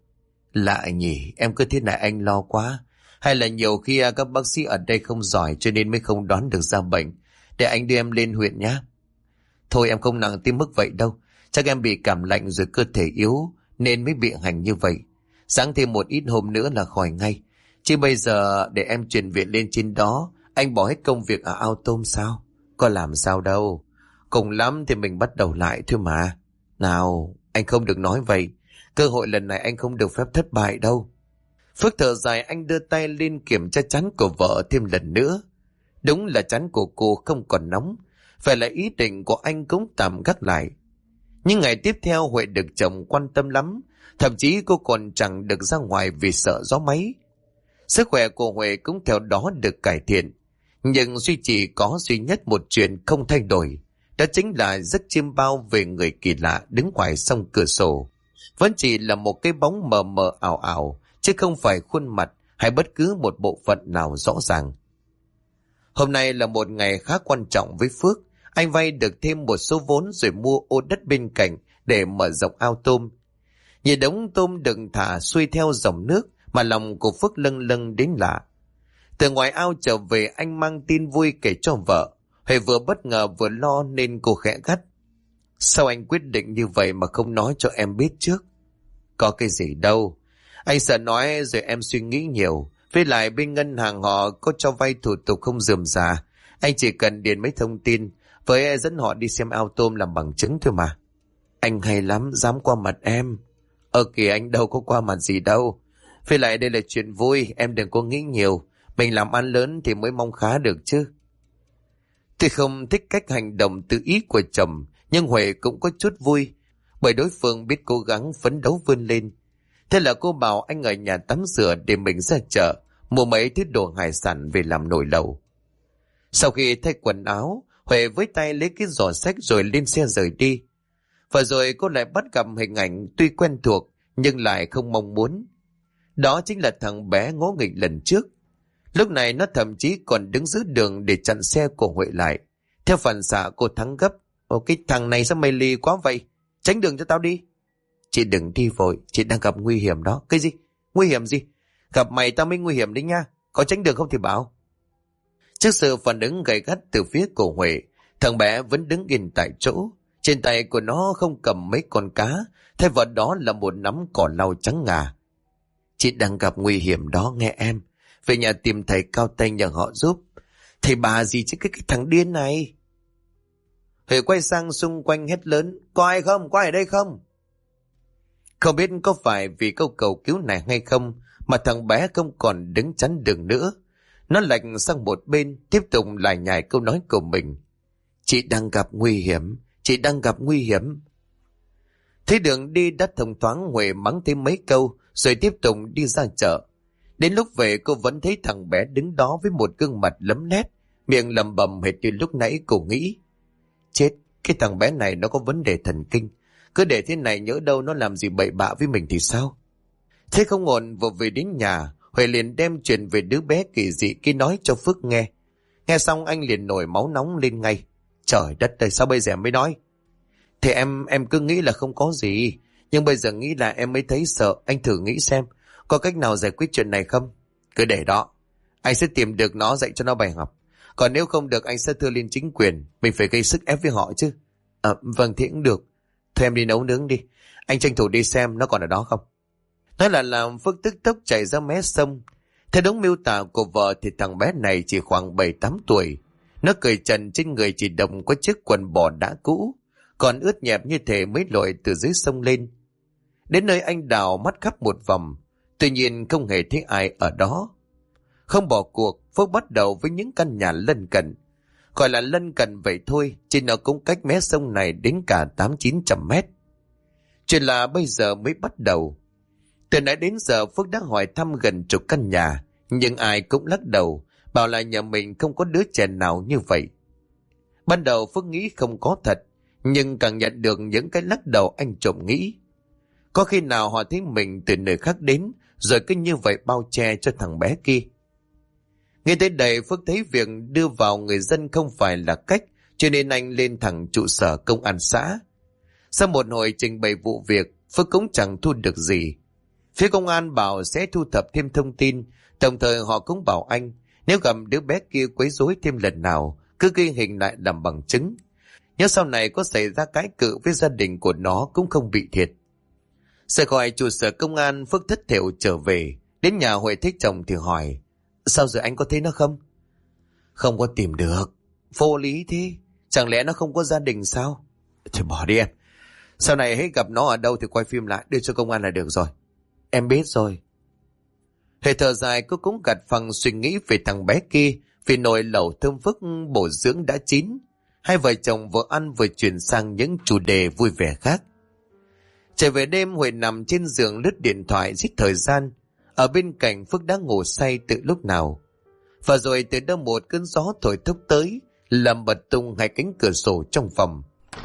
Lạ nhỉ, em cứ thế này anh lo quá. Hay là nhiều khi các bác sĩ ở đây không giỏi cho nên mới không đoán được ra bệnh. Để anh đưa em lên huyện nhé. Thôi em không nặng tới mức vậy đâu. Chắc em bị cảm lạnh rồi cơ thể yếu nên mới bị hành như vậy. Sáng thêm một ít hôm nữa là khỏi ngay. Chứ bây giờ để em chuyển viện lên trên đó, anh bỏ hết công việc ở ao tôm sao? Có làm sao đâu. Cùng lắm thì mình bắt đầu lại thôi mà. Nào, anh không được nói vậy. Cơ hội lần này anh không được phép thất bại đâu. Phước thở dài, anh đưa tay lên kiểm tra trán của vợ thêm lần nữa. Đúng là trán của cô không còn nóng. Phải là ý định của anh cũng tạm gác lại. Nhưng ngày tiếp theo Huệ được chồng quan tâm lắm. Thậm chí cô còn chẳng được ra ngoài vì sợ gió máy. Sức khỏe của Huệ cũng theo đó được cải thiện. Nhưng chỉ có duy nhất một chuyện không thay đổi. Đó chính là giấc chiêm bao về người kỳ lạ đứng ngoài song cửa sổ. Vẫn chỉ là một cái bóng mờ mờ ảo ảo, chứ không phải khuôn mặt hay bất cứ một bộ phận nào rõ ràng. Hôm nay là một ngày khá quan trọng với Phước. Anh vay được thêm một số vốn rồi mua ô đất bên cạnh để mở rộng ao tôm. Nhìn đống tôm đừng thả xuôi theo dòng nước mà lòng của Phước lâng lâng đến lạ. Từ ngoài ao trở về, anh mang tin vui kể cho vợ. Huệ vừa bất ngờ vừa lo nên cô khẽ gắt: Sao anh quyết định như vậy mà không nói cho em biết trước? Có cái gì đâu. Anh sợ nói rồi em suy nghĩ nhiều. Với lại bên ngân hàng họ có cho vay thủ tục không rườm rà. Anh chỉ cần điền mấy thông tin với dẫn họ đi xem ao tôm làm bằng chứng thôi mà. Anh hay lắm, dám qua mặt em. Kìa, anh đâu có qua mặt gì đâu. Với lại đây là chuyện vui, em đừng có nghĩ nhiều. Mình làm ăn lớn thì mới mong khá được chứ. Tuy không thích cách hành động tự ý của chồng, nhưng Huệ cũng có chút vui, bởi đối phương biết cố gắng phấn đấu vươn lên. Thế là cô bảo anh ở nhà tắm rửa để mình ra chợ, mua mấy thứ đồ hải sản về làm nồi lẩu. Sau khi thay quần áo, Huệ với tay lấy cái giỏ xách rồi lên xe rời đi. Và rồi cô lại bắt gặp hình ảnh tuy quen thuộc nhưng lại không mong muốn. Đó chính là thằng bé ngỗ nghịch lần trước. Lúc này nó thậm chí còn đứng giữa đường để chặn xe của Huệ lại. Theo phản xạ cô thắng gấp: Cái thằng này sao mày lì quá vậy? Tránh đường cho tao đi. Chị đừng đi vội, chị đang gặp nguy hiểm đó. Cái gì? Nguy hiểm gì? Gặp mày tao mới nguy hiểm đấy nha. Có tránh đường không thì bảo. Trước sự phản ứng gay gắt từ phía của Huệ, thằng bé vẫn đứng yên tại chỗ. Trên tay của nó không cầm mấy con cá, thay vào đó là một nắm cỏ lau trắng ngà. Chị đang gặp nguy hiểm đó nghe em. Về nhà tìm thầy cao tay nhờ họ giúp. Thầy bà gì chứ cái thằng điên này. Huệ quay sang xung quanh hét lớn: Có ai không? Có ai ở đây không? Không biết có phải vì câu cầu cứu này hay không mà thằng bé không còn đứng chắn đường nữa. Nó lạch sang một bên, tiếp tục lải nhải câu nói của mình: Chị đang gặp nguy hiểm, chị đang gặp nguy hiểm. Thấy đường đi đã thông thoáng, Huệ mắng thêm mấy câu rồi tiếp tục đi ra chợ. Đến lúc về cô vẫn thấy thằng bé đứng đó với một gương mặt lấm lét, miệng lẩm bẩm hệt như lúc nãy cô nghĩ: Chết, cái thằng bé này nó có vấn đề thần kinh. Cứ để thế này nhỡ đâu nó làm gì bậy bạ với mình thì sao? Thế không ổn, vừa về đến nhà, Huệ liền đem chuyện về đứa bé kỳ dị kia nói cho Phước nghe. Nghe xong anh liền nổi máu nóng lên ngay. Trời đất ơi, sao bây giờ em mới nói? Thì em cứ nghĩ là không có gì, nhưng bây giờ nghĩ là em mới thấy sợ. Anh thử nghĩ xem, có cách nào giải quyết chuyện này không? Cứ để đó, anh sẽ tìm được nó dạy cho nó bài học. Còn nếu không được anh sẽ thưa lên chính quyền. Mình phải gây sức ép với họ chứ. Vâng thì cũng được. Thôi em đi nấu nướng đi. Anh tranh thủ đi xem nó còn ở đó không. Nói là làm, Phước tức tốc chạy ra mé sông. Theo đúng miêu tả của vợ thì thằng bé này chỉ khoảng 7-8 tuổi. Nó cởi trần, trên người chỉ đồng có chiếc quần bò đã cũ, còn ướt nhẹp như thể mới lội từ dưới sông lên. Đến nơi anh đào mắt khắp một vòng, tuy nhiên không hề thấy ai ở đó. Không bỏ cuộc, Phước bắt đầu với những căn nhà lân cận. Gọi là lân cận vậy thôi, chứ nó cũng cách mé sông này đến cả 800-900 mét. Chuyện là bây giờ mới bắt đầu. Từ nãy đến giờ Phước đã hỏi thăm gần chục căn nhà, nhưng ai cũng lắc đầu, bảo là nhà mình không có đứa trẻ nào như vậy. Ban đầu Phước nghĩ không có thật, nhưng càng nhận được những cái lắc đầu anh trộm nghĩ. Có khi nào họ thấy mình từ nơi khác đến, rồi cứ như vậy bao che cho thằng bé kia. Nghe tới đây Phước thấy việc đưa vào người dân không phải là cách, cho nên anh lên thẳng trụ sở công an xã. Sau một hồi trình bày vụ việc, Phước cũng chẳng thu được gì. Phía công an bảo sẽ thu thập thêm thông tin, đồng thời họ cũng bảo anh, nếu gặp đứa bé kia quấy rối thêm lần nào, cứ ghi hình lại làm bằng chứng. Nếu sau này có xảy ra cãi cự với gia đình của nó cũng không bị thiệt. Rời khỏi trụ sở công an, Phước thất thểu trở về. Đến nhà Huệ thích chồng thì hỏi, sao giờ anh có thấy nó không? Không có tìm được. Vô lý thế. Chẳng lẽ nó không có gia đình sao? Thôi bỏ đi em. Sau này hãy gặp nó ở đâu thì quay phim lại đưa cho công an là được rồi. Em biết rồi. Huệ thở dài, cô cũng gạt phăng suy nghĩ về thằng bé kia, vì nồi lẩu thơm phức bổ dưỡng đã chín. Hai vợ chồng vừa ăn vừa chuyển sang những chủ đề vui vẻ khác. Trở về đêm, Huệ nằm trên giường lướt điện thoại giết thời gian. Ở bên cạnh Phước đã ngủ say từ lúc nào. Và rồi từ đâu một cơn gió thổi thốc tới, làm bật tung hai cánh cửa sổ trong phòng.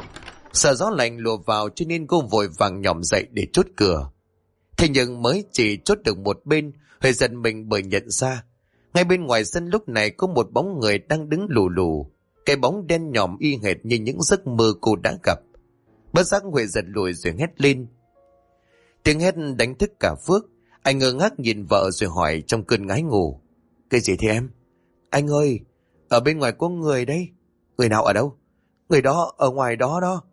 Sợ gió lạnh lùa vào cho nên cô vội vàng nhỏm dậy để chốt cửa. Thế nhưng mới chỉ chốt được một bên, Huệ giật mình bởi nhận ra ngay bên ngoài sân lúc này có một bóng người đang đứng lù lù. Cái bóng đen nhòm y hệt như những giấc mơ cô đã gặp. Bất giác Huệ giật lùi rồi hét lên. Tiếng hét đánh thức cả Phước. Anh ngơ ngác nhìn vợ rồi hỏi trong cơn ngái ngủ, cái gì thế em? Anh ơi, ở bên ngoài có người đấy. Người nào ở đâu? Người đó ở ngoài đó đó.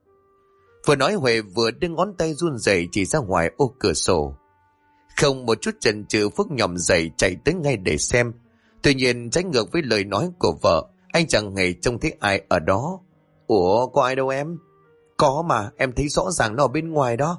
Vừa nói Huệ vừa đưa ngón tay run rẩy chỉ ra ngoài ô cửa sổ. Không một chút chần chừ, Phước nhòm dậy chạy tới ngay để xem. Tuy nhiên trái ngược với lời nói của vợ, anh chẳng hề trông thấy ai ở đó. Ủa, có ai đâu em? Có mà, em thấy rõ ràng nó ở bên ngoài đó.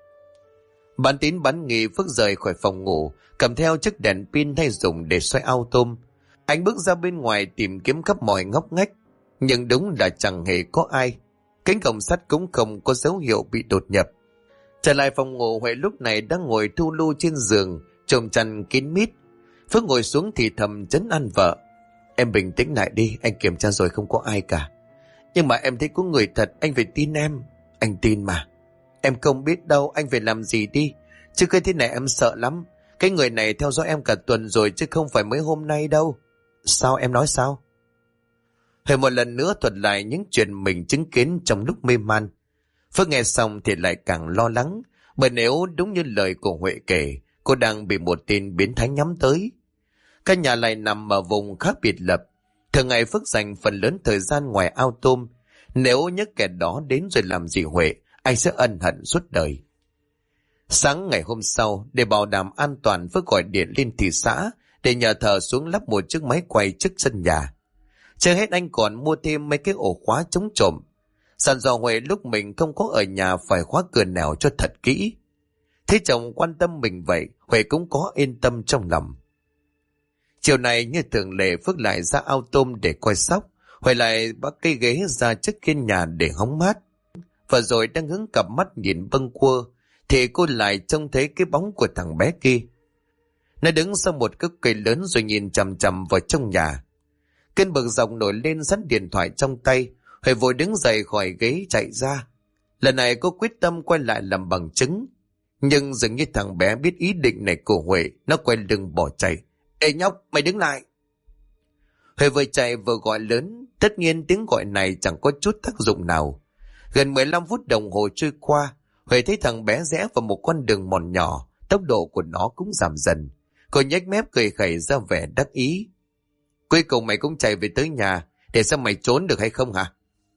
Bán tín bán nghi, Phước rời khỏi phòng ngủ, cầm theo chiếc đèn pin hay dùng để xoay ao tôm. Anh bước ra bên ngoài tìm kiếm khắp mọi ngóc ngách, nhưng đúng là chẳng hề có ai. Cánh cổng sắt cũng không có dấu hiệu bị đột nhập. Trở lại phòng ngủ, Huệ lúc này đang ngồi thu lu trên giường, chồng chăn kín mít. Phước ngồi xuống thì thầm trấn an vợ. Em bình tĩnh lại đi, anh kiểm tra rồi không có ai cả. Nhưng mà em thấy có người thật, anh phải tin em. Anh tin mà. Em không biết đâu, anh phải làm gì đi. Chứ cái thế này em sợ lắm. Cái người này theo dõi em cả tuần rồi chứ không phải mới hôm nay đâu. Sao, em nói sao? Huệ một lần nữa thuật lại những chuyện mình chứng kiến trong lúc mê man. Phước nghe xong thì lại càng lo lắng, bởi nếu đúng như lời của Huệ kể, cô đang bị một tên biến thái nhắm tới. Căn nhà lại nằm ở vùng khác biệt lập. Thường ngày Phước dành phần lớn thời gian ngoài ao tôm. Nếu nhắc kẻ đó đến rồi làm gì Huệ, anh sẽ ân hận suốt đời. Sáng ngày hôm sau, để bảo đảm an toàn, Phước gọi điện lên thị xã để nhờ thợ xuống lắp một chiếc máy quay trước sân nhà. Chưa hết anh còn mua thêm mấy cái ổ khóa chống trộm. Dặn dò Huệ lúc mình không có ở nhà phải khóa cửa nẻo cho thật kỹ. Thế chồng quan tâm mình vậy, Huệ cũng có yên tâm trong lòng. Chiều này như thường lệ, Phước lại ra ao tôm để coi sóc. Huệ lại bắt cây ghế ra trước hiên nhà để hóng mát. Và rồi đang hướng cặp mắt nhìn bâng quơ, thì cô lại trông thấy cái bóng của thằng bé kia. Nó đứng sau một cái cây lớn rồi nhìn chằm chằm vào trong nhà. Cơn bực dọc nổi lên, dắt điện thoại trong tay. Huệ vội đứng dậy khỏi ghế chạy ra. Lần này cô quyết tâm quay lại làm bằng chứng. Nhưng dường như thằng bé biết ý định này của Huệ, nó quay lưng bỏ chạy. Ê nhóc, mày đứng lại! Huệ vừa chạy vừa gọi lớn, tất nhiên tiếng gọi này chẳng có chút tác dụng nào. Gần 15 phút đồng hồ trôi qua, Huệ thấy thằng bé rẽ vào một con đường mòn nhỏ, tốc độ của nó cũng giảm dần. Cô nhếch mép cười khẩy ra vẻ đắc ý. Cuối cùng mày cũng chạy về tới nhà, để xem mày trốn được hay không hả?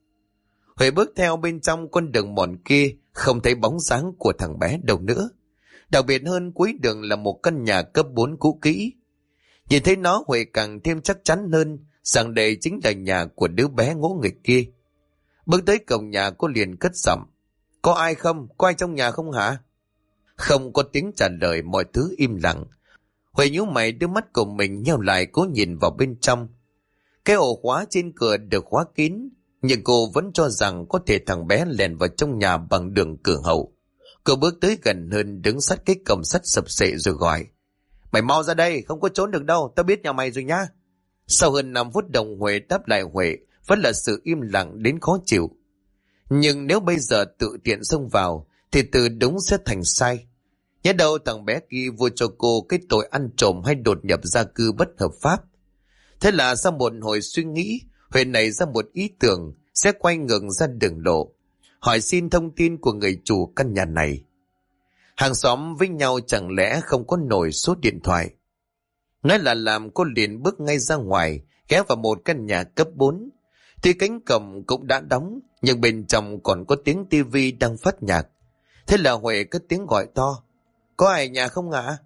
Huệ bước theo bên trong con đường mòn kia, không thấy bóng dáng của thằng bé đâu nữa. Đặc biệt hơn, cuối đường là một căn nhà cấp 4 cũ kỹ. Nhìn thấy nó, Huệ càng thêm chắc chắn hơn rằng đây chính là nhà của đứa bé ngỗ nghịch kia. Bước tới cổng nhà, cô liền cất giọng. Có ai không? Có ai trong nhà không hả? Không có tiếng trả lời, mọi thứ im lặng. Huệ nhíu mày, đưa mắt của mình nheo lại, cố nhìn vào bên trong. Cái ổ khóa trên cửa được khóa kín, nhưng cô vẫn cho rằng có thể thằng bé lèn vào trong nhà bằng đường cửa hậu. Cô bước tới gần hơn, đứng sát cái cổng sắt sập sệ rồi gọi. Mày mau ra đây, không có trốn được đâu, tao biết nhà mày rồi nhá. Sau hơn 5 phút đồng Huệ đáp lại Huệ vẫn là sự im lặng đến khó chịu. Nhưng nếu bây giờ tự tiện xông vào thì từ đúng sẽ thành sai. Nhớ đâu thằng bé kia vua cho cô cái tội ăn trộm hay đột nhập gia cư bất hợp pháp. Thế là sau một hồi suy nghĩ, Huệ nảy ra một ý tưởng sẽ quay ngược ra đường lộ, hỏi xin thông tin của người chủ căn nhà này. Hàng xóm với nhau chẳng lẽ không có nổi số điện thoại? Nói là làm, cô liền bước ngay ra ngoài, ghé vào một căn nhà cấp 4. Tuy cánh cổng cũng đã đóng, nhưng bên trong còn có tiếng tivi đang phát nhạc. Thế là Huệ cất tiếng gọi to. Có ai nhà không ạ?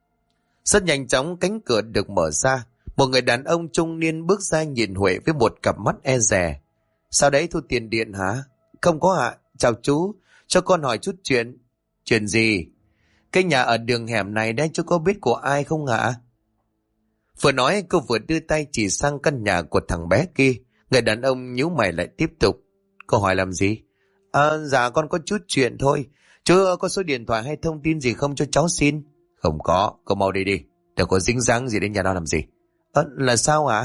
Rất nhanh chóng cánh cửa được mở ra. Một người đàn ông trung niên bước ra nhìn Huệ với một cặp mắt e dè. Sao đấy, thu tiền điện hả? Không có ạ. Chào chú, cho con hỏi chút chuyện. Chuyện gì? Cái nhà ở đường hẻm này đấy, chú có biết của ai không ạ? Vừa nói cô vừa đưa tay chỉ sang căn nhà của thằng bé kia. Người đàn ông nhíu mày lại tiếp tục. Cô hỏi làm gì? Dạ con có chút chuyện thôi. Chú có số điện thoại hay thông tin gì không cho cháu xin? Không có, cô mau đi đi. Đừng có dính dáng gì đến nhà đó làm gì. Là sao ạ?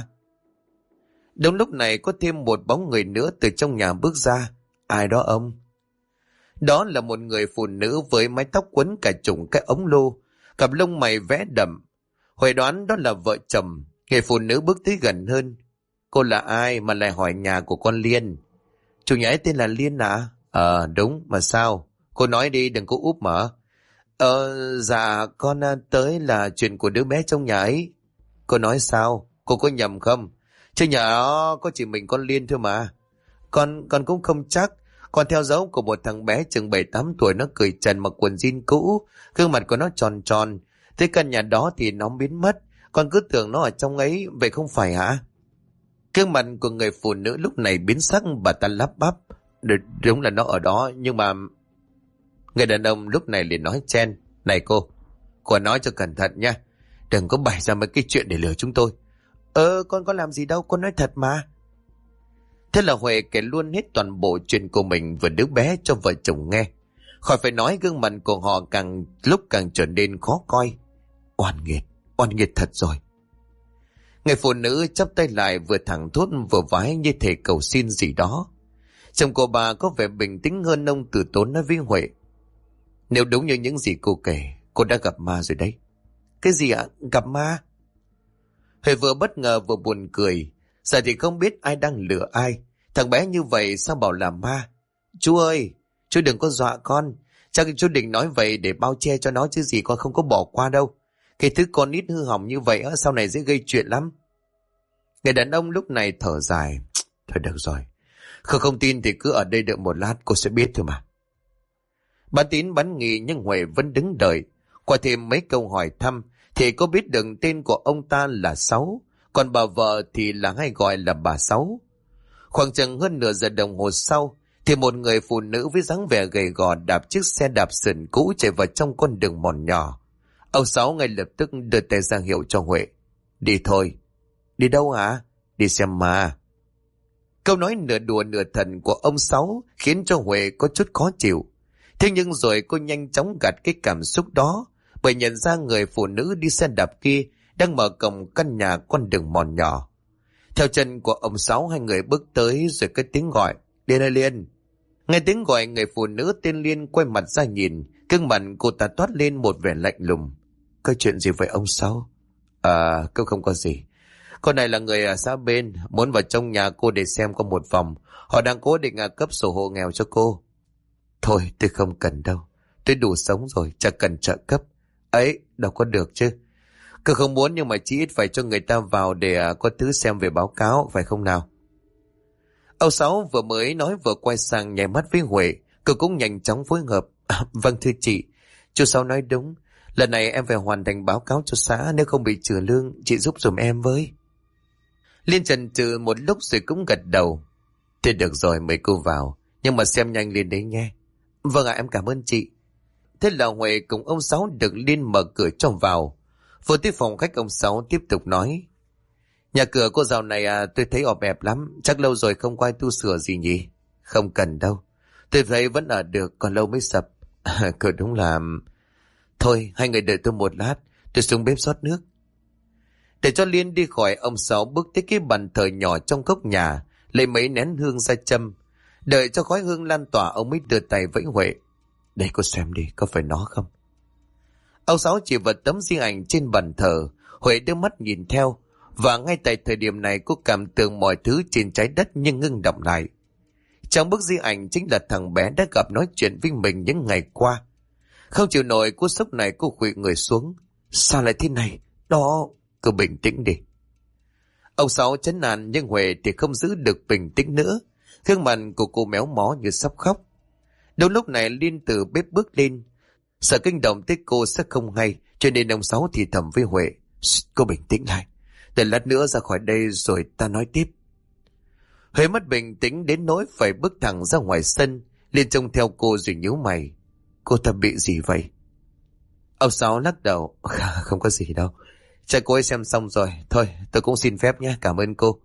Đúng lúc này có thêm một bóng người nữa từ trong nhà bước ra. Ai đó ông? Đó là một người phụ nữ với mái tóc quấn cả chủng cái ống lô, cặp lông mày vẽ đậm. Huệ đoán đó là vợ chồng. Người phụ nữ bước tới gần hơn. Cô là ai mà lại hỏi nhà của con Liên? Chủ nhà ấy tên là Liên à? Đúng, mà sao? Cô nói đi, đừng có úp mở. Dạ con tới là chuyện của đứa bé trong nhà ấy. Cô nói sao? Cô có nhầm không? Chứ nhà đó có chỉ mình con Liên thôi mà. Con cũng không chắc. Con theo dấu của một thằng bé chừng 7-8 tuổi, nó cởi trần mặc quần jean cũ, gương mặt của nó tròn tròn. Thế căn nhà đó thì nó biến mất. Con cứ tưởng nó ở trong ấy, vậy không phải hả? Gương mặt của người phụ nữ lúc này biến sắc, bà ta lắp bắp. Đúng là nó ở đó, nhưng mà... Người đàn ông lúc này liền nói chen. Này cô nói cho cẩn thận nha. Đừng có bày ra mấy cái chuyện để lừa chúng tôi. Con có làm gì đâu, con nói thật mà. Thế là Huệ kể luôn hết toàn bộ chuyện của mình và đứa bé cho vợ chồng nghe. Khỏi phải nói, gương mặt của họ lúc càng trở nên khó coi. Oan nghiệt thật rồi. Người phụ nữ chắp tay lại, vừa thẳng thốt vừa vái như thể cầu xin gì đó. Chồng của bà có vẻ bình tĩnh hơn ông từ tốn nói với Huệ. Nếu đúng như những gì cô kể, cô đã gặp ma rồi đấy. Cái gì ạ? Gặp ma? Huệ vừa bất ngờ vừa buồn cười. Giờ thì không biết ai đang lừa ai. Thằng bé như vậy sao bảo là ma? Chú ơi, chú đừng có dọa con. Chắc chú định nói vậy để bao che cho nó chứ gì, con không có bỏ qua đâu. Cái thứ con nít hư hỏng như vậy sau này dễ gây chuyện lắm. Người đàn ông lúc này thở dài. Thôi được rồi. Không tin thì cứ ở đây đợi một lát, cô sẽ biết thôi mà. Bán tín bán nghi nhưng Huệ vẫn đứng đợi. Qua thêm mấy câu hỏi thăm thì cô biết được tên của ông ta là Sáu, còn bà vợ thì hay gọi là bà Sáu. Khoảng chừng hơn nửa giờ đồng hồ sau thì một người phụ nữ với dáng vẻ gầy gò đạp chiếc xe đạp sườn cũ chạy vào trong con đường mòn nhỏ. Ông Sáu ngay lập tức đưa tay ra hiệu cho Huệ. Đi thôi. Đi đâu hả? Đi xem ma. Câu nói nửa đùa nửa thật của ông Sáu khiến cho Huệ có chút khó chịu. Thế nhưng rồi cô nhanh chóng gạt cái cảm xúc đó, bởi nhận ra người phụ nữ đi xe đạp kia đang mở cổng căn nhà con đường mòn nhỏ. Theo chân của ông Sáu, hai người bước tới rồi cái tiếng gọi. Liên ơi Liên. Nghe tiếng gọi, người phụ nữ tên Liên quay mặt ra nhìn, gương mặt cô ta toát lên một vẻ lạnh lùng. Có chuyện gì vậy ông Sáu? Câu không có gì. Con này là người ở xã bên, muốn vào trong nhà cô để xem có một vòng. Họ đang cố định cấp sổ hộ nghèo cho cô. Thôi tôi không cần đâu. Tôi đủ sống rồi, chẳng cần trợ cấp. Ấy, đâu có được chứ. Cứ không muốn nhưng mà chỉ ít phải cho người ta vào để có thứ xem về báo cáo, phải không nào? Ông Sáu vừa mới nói vừa quay sang nháy mắt với Huệ. Cô cũng nhanh chóng phối hợp. Vâng thưa chị, chú Sáu nói đúng. Lần này em phải hoàn thành báo cáo cho xã, nếu không bị trừ lương, chị giúp giùm em với. Liên chần chừ một lúc rồi cũng gật đầu. Thế được rồi, mời cô vào. Nhưng mà xem nhanh lên đấy nghe. Vâng ạ, em cảm ơn chị. Thế là Huệ cùng ông Sáu được Liên mở cửa cho vào. Vừa tới phòng khách, ông Sáu tiếp tục nói. Nhà cửa cô dạo này tôi thấy ọp ẹp lắm. Chắc lâu rồi không có ai tu sửa gì nhỉ? Không cần đâu. Tôi thấy vẫn ở được, còn lâu mới sập. Cứ đúng là... Thôi, hai người đợi tôi một lát. Tôi xuống bếp rót nước. Để cho Liên đi khỏi, ông Sáu bước tới cái bàn thờ nhỏ trong góc nhà, lấy mấy nén hương ra châm. Đợi cho khói hương lan tỏa, ông mới đưa tay vẫy Huệ. Đây cô xem đi, có phải nó không? Ông Sáu chỉ vào tấm di ảnh trên bàn thờ. Huệ đưa mắt nhìn theo. Và ngay tại thời điểm này cô cảm tưởng mọi thứ trên trái đất nhưng ngưng động lại. Trong bức di ảnh chính là thằng bé đã gặp nói chuyện với mình những ngày qua. Không chịu nổi cú sốc này, cô khuỵu người xuống. Sao lại thế này? Đó, cứ bình tĩnh đi. Ông Sáu trấn an nhưng Huệ thì không giữ được bình tĩnh nữa. Gương mặt của cô méo mó như sắp khóc. Đúng lúc này Liên từ bếp bước lên. Sợ kinh động tới cô sẽ không hay, cho nên ông Sáu thì thầm với Huệ. Cô bình tĩnh lại. Để lát nữa ra khỏi đây rồi ta nói tiếp. Huệ mất bình tĩnh đến nỗi phải bước thẳng ra ngoài sân. Liên trông theo cô rồi nhíu mày. Cô ta bị gì vậy? Ông Sáu lắc đầu. Không có gì đâu. Chắc cô ấy xem xong rồi. Thôi tôi cũng xin phép nhé, cảm ơn cô.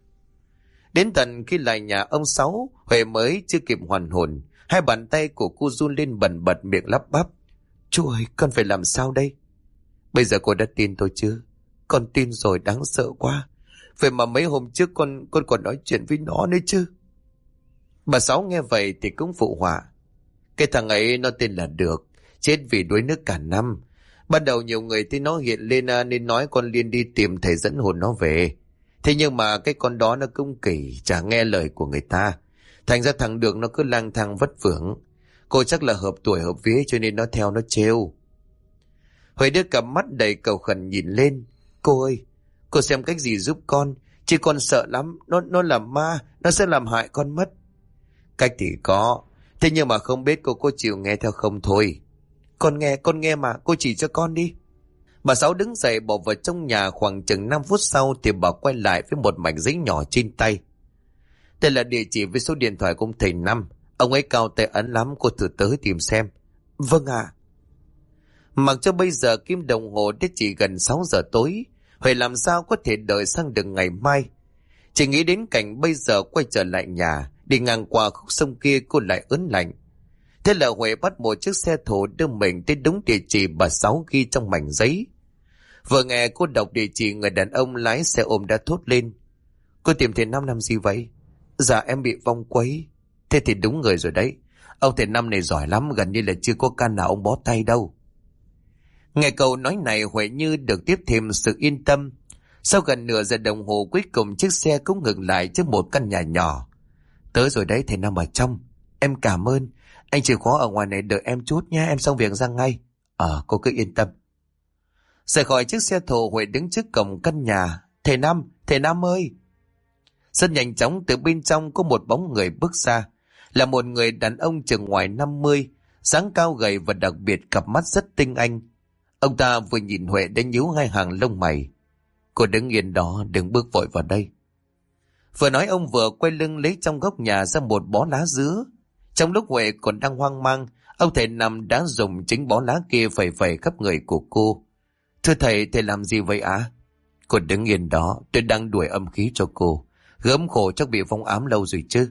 Đến tận khi lại nhà ông Sáu, Huệ mới chưa kịp hoàn hồn. Hai bàn tay của cô run lên bần bật, miệng lắp bắp. Chú ơi, con phải làm sao đây? Bây giờ cô đã tin tôi chưa? Con tin rồi, đáng sợ quá. Vậy mà mấy hôm trước con còn nói chuyện với nó nữa chứ. Bà Sáu nghe vậy thì cũng phụ họa. Cái thằng ấy nó tên là Được, chết vì đuối nước cả năm. Ban đầu nhiều người thấy nó hiện lên nên nói con Liên đi tìm thầy dẫn hồn nó về. Thế nhưng mà cái con đó nó cũng kỳ, chả nghe lời của người ta. Thành ra thằng Được nó cứ lang thang vất vưởng. Cô chắc là hợp tuổi hợp vía cho nên nó theo nó trêu. Huệ đưa cặp mắt đầy cầu khẩn nhìn lên. Cô ơi, cô xem cách gì giúp con. Chứ con sợ lắm, nó là ma, nó sẽ làm hại con mất. Cách thì có, thế nhưng mà không biết cô có chịu nghe theo không thôi. Con nghe mà, cô chỉ cho con đi. Bà Sáu đứng dậy bỏ vào trong nhà. Khoảng chừng 5 phút sau thì bà quay lại với một mảnh giấy nhỏ trên tay. Đây là địa chỉ với số điện thoại của thầy Năm. Ông ấy cao tay ấn lắm, cô thử tới tìm xem. Vâng ạ. Mặc cho bây giờ kim đồng hồ đã chỉ gần 6 giờ tối, Huệ làm sao có thể đợi sang được ngày mai. Chỉ nghĩ đến cảnh bây giờ quay trở lại nhà, đi ngang qua khúc sông kia cô lại ớn lạnh. Thế là Huệ bắt một chiếc xe thổ đưa mình tới đúng địa chỉ bà Sáu ghi trong mảnh giấy. Vừa nghe cô đọc địa chỉ, người đàn ông lái xe ôm đã thốt lên. Cô tìm thầy Năm làm gì vậy? Dạ em bị vong quấy. Thế thì đúng người rồi đấy. Ông thầy Năm này giỏi lắm, gần như là chưa có can nào ông bó tay đâu. Nghe câu nói này, Huệ như được tiếp thêm sự yên tâm. Sau gần nửa giờ đồng hồ cuối cùng chiếc xe cũng ngừng lại trước một căn nhà nhỏ. Tới rồi đấy, thầy Năm ở trong. Em cảm ơn. Anh chịu khó ở ngoài này đợi em chút nhé, em xong việc ra ngay. Cô cứ yên tâm. Rời khỏi chiếc xe thồ, Huệ đứng trước cổng căn nhà. Thầy Năm ơi! Rất nhanh chóng từ bên trong có một bóng người bước ra. Là một người đàn ông chừng ngoài 50, dáng cao gầy và đặc biệt cặp mắt rất tinh anh. Ông ta vừa nhìn Huệ đã nhíu hai hàng lông mày. Cô đứng yên đó, đừng bước vội vào đây. Vừa nói ông vừa quay lưng lấy trong góc nhà ra một bó lá dứa. Trong lúc Huệ còn đang hoang mang, ông thầy Năm đã dùng chính bó lá kia phẩy phẩy khắp người của cô. Thưa thầy làm gì vậy ạ? Cô đứng yên đó, tôi đang đuổi âm khí cho cô. Gớm khổ chắc bị vong ám lâu rồi chứ.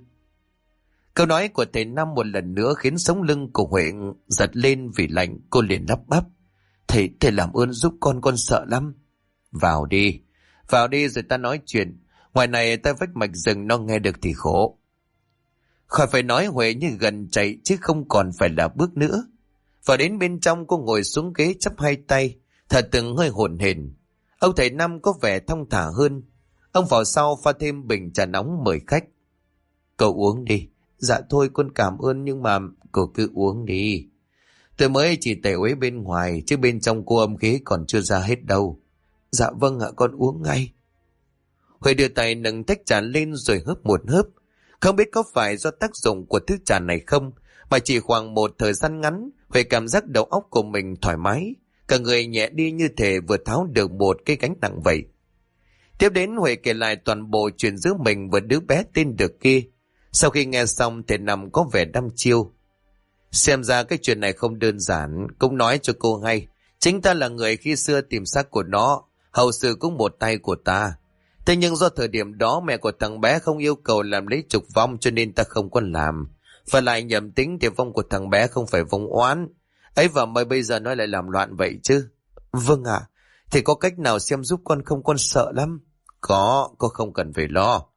Câu nói của thầy Năm một lần nữa khiến sống lưng của Huệ giật lên vì lạnh. Cô liền lắp bắp. Thầy làm ơn giúp con sợ lắm. Vào đi rồi ta nói chuyện. Ngoài này ta vách mạch rừng nó nghe được thì khổ. Khỏi phải nói, Huệ như gần chạy chứ không còn phải là bước nữa. Vào đến bên trong, cô ngồi xuống ghế chắp hai tay, thở từng hơi hổn hển. Ông thầy Năm có vẻ thong thả hơn. Ông vào sau pha thêm bình trà nóng mời khách. Cậu uống đi. Dạ thôi con cảm ơn, nhưng mà cậu cứ uống đi. Tôi mới chỉ tẩy uế bên ngoài, chứ bên trong cô âm khí còn chưa ra hết đâu. Dạ vâng ạ, con uống ngay. Huệ đưa tay nâng tách trà lên rồi hớp một hớp. Không biết có phải do tác dụng của thứ trà này không, mà chỉ khoảng một thời gian ngắn, Huệ cảm giác đầu óc của mình thoải mái, cả người nhẹ đi như thể vừa tháo được một cái gánh nặng vậy. Tiếp đến Huệ kể lại toàn bộ chuyện giữa mình và đứa bé tên Được kia. Sau khi nghe xong thì Năm có vẻ đăm chiêu. Xem ra cái chuyện này không đơn giản, cũng nói cho cô hay. Chính ta là người khi xưa tìm xác của nó, hậu sự cũng một tay của ta. Thế nhưng do thời điểm đó mẹ của thằng bé không yêu cầu làm lễ trục vong cho nên ta không có làm. Và lại nhầm tính thì vong của thằng bé không phải vong oán. Ấy và mới bây giờ nó lại làm loạn vậy chứ. Vâng ạ, thì có cách nào xem giúp con không, con sợ lắm. Có không cần phải lo.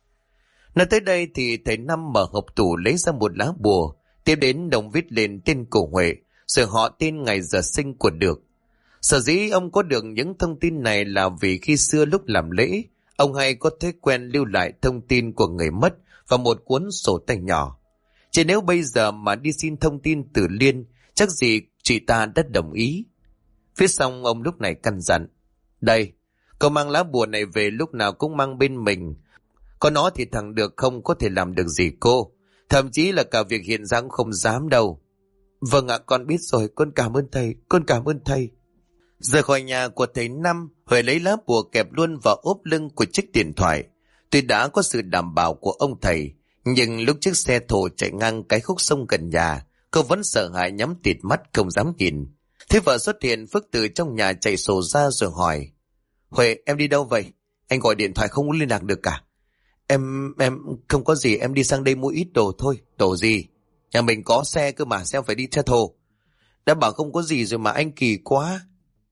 Nói tới đây thì thầy Năm mở hộp tủ lấy ra một lá bùa, tiếp đến đồng viết lên tên của Huệ, rồi họ tên ngày giờ sinh của Được. Sở dĩ ông có được những thông tin này là vì khi xưa lúc làm lễ, ông hay có thói quen lưu lại thông tin của người mất vào một cuốn sổ tay nhỏ. Chỉ nếu bây giờ mà đi xin thông tin từ Liên, chắc gì chị ta đã đồng ý. Phía xong ông lúc này căn dặn. Đây, cậu mang lá bùa này về lúc nào cũng mang bên mình. Có nó thì thằng Được không có thể làm được gì cô. Thậm chí là cả việc hiện ra cũng không dám đâu. Vâng ạ, con biết rồi, con cảm ơn thầy, con cảm ơn thầy. Rời khỏi nhà của thầy Năm, Huệ lấy lá bùa kẹp luôn vào ốp lưng của chiếc điện thoại. Tuy đã có sự đảm bảo của ông thầy, nhưng lúc chiếc xe thồ chạy ngang cái khúc sông gần nhà, cô vẫn sợ hãi nhắm tịt mắt không dám nhìn. Thế vợ xuất hiện Phước từ trong nhà chạy sổ ra rồi hỏi. Huệ, em đi đâu vậy? Anh gọi điện thoại không liên lạc được cả. Em không có gì, em đi sang đây mua ít đồ thôi. Đồ gì? Nhà mình có xe cơ mà, sao phải đi xe thồ? Đã bảo không có gì rồi mà anh, kỳ quá.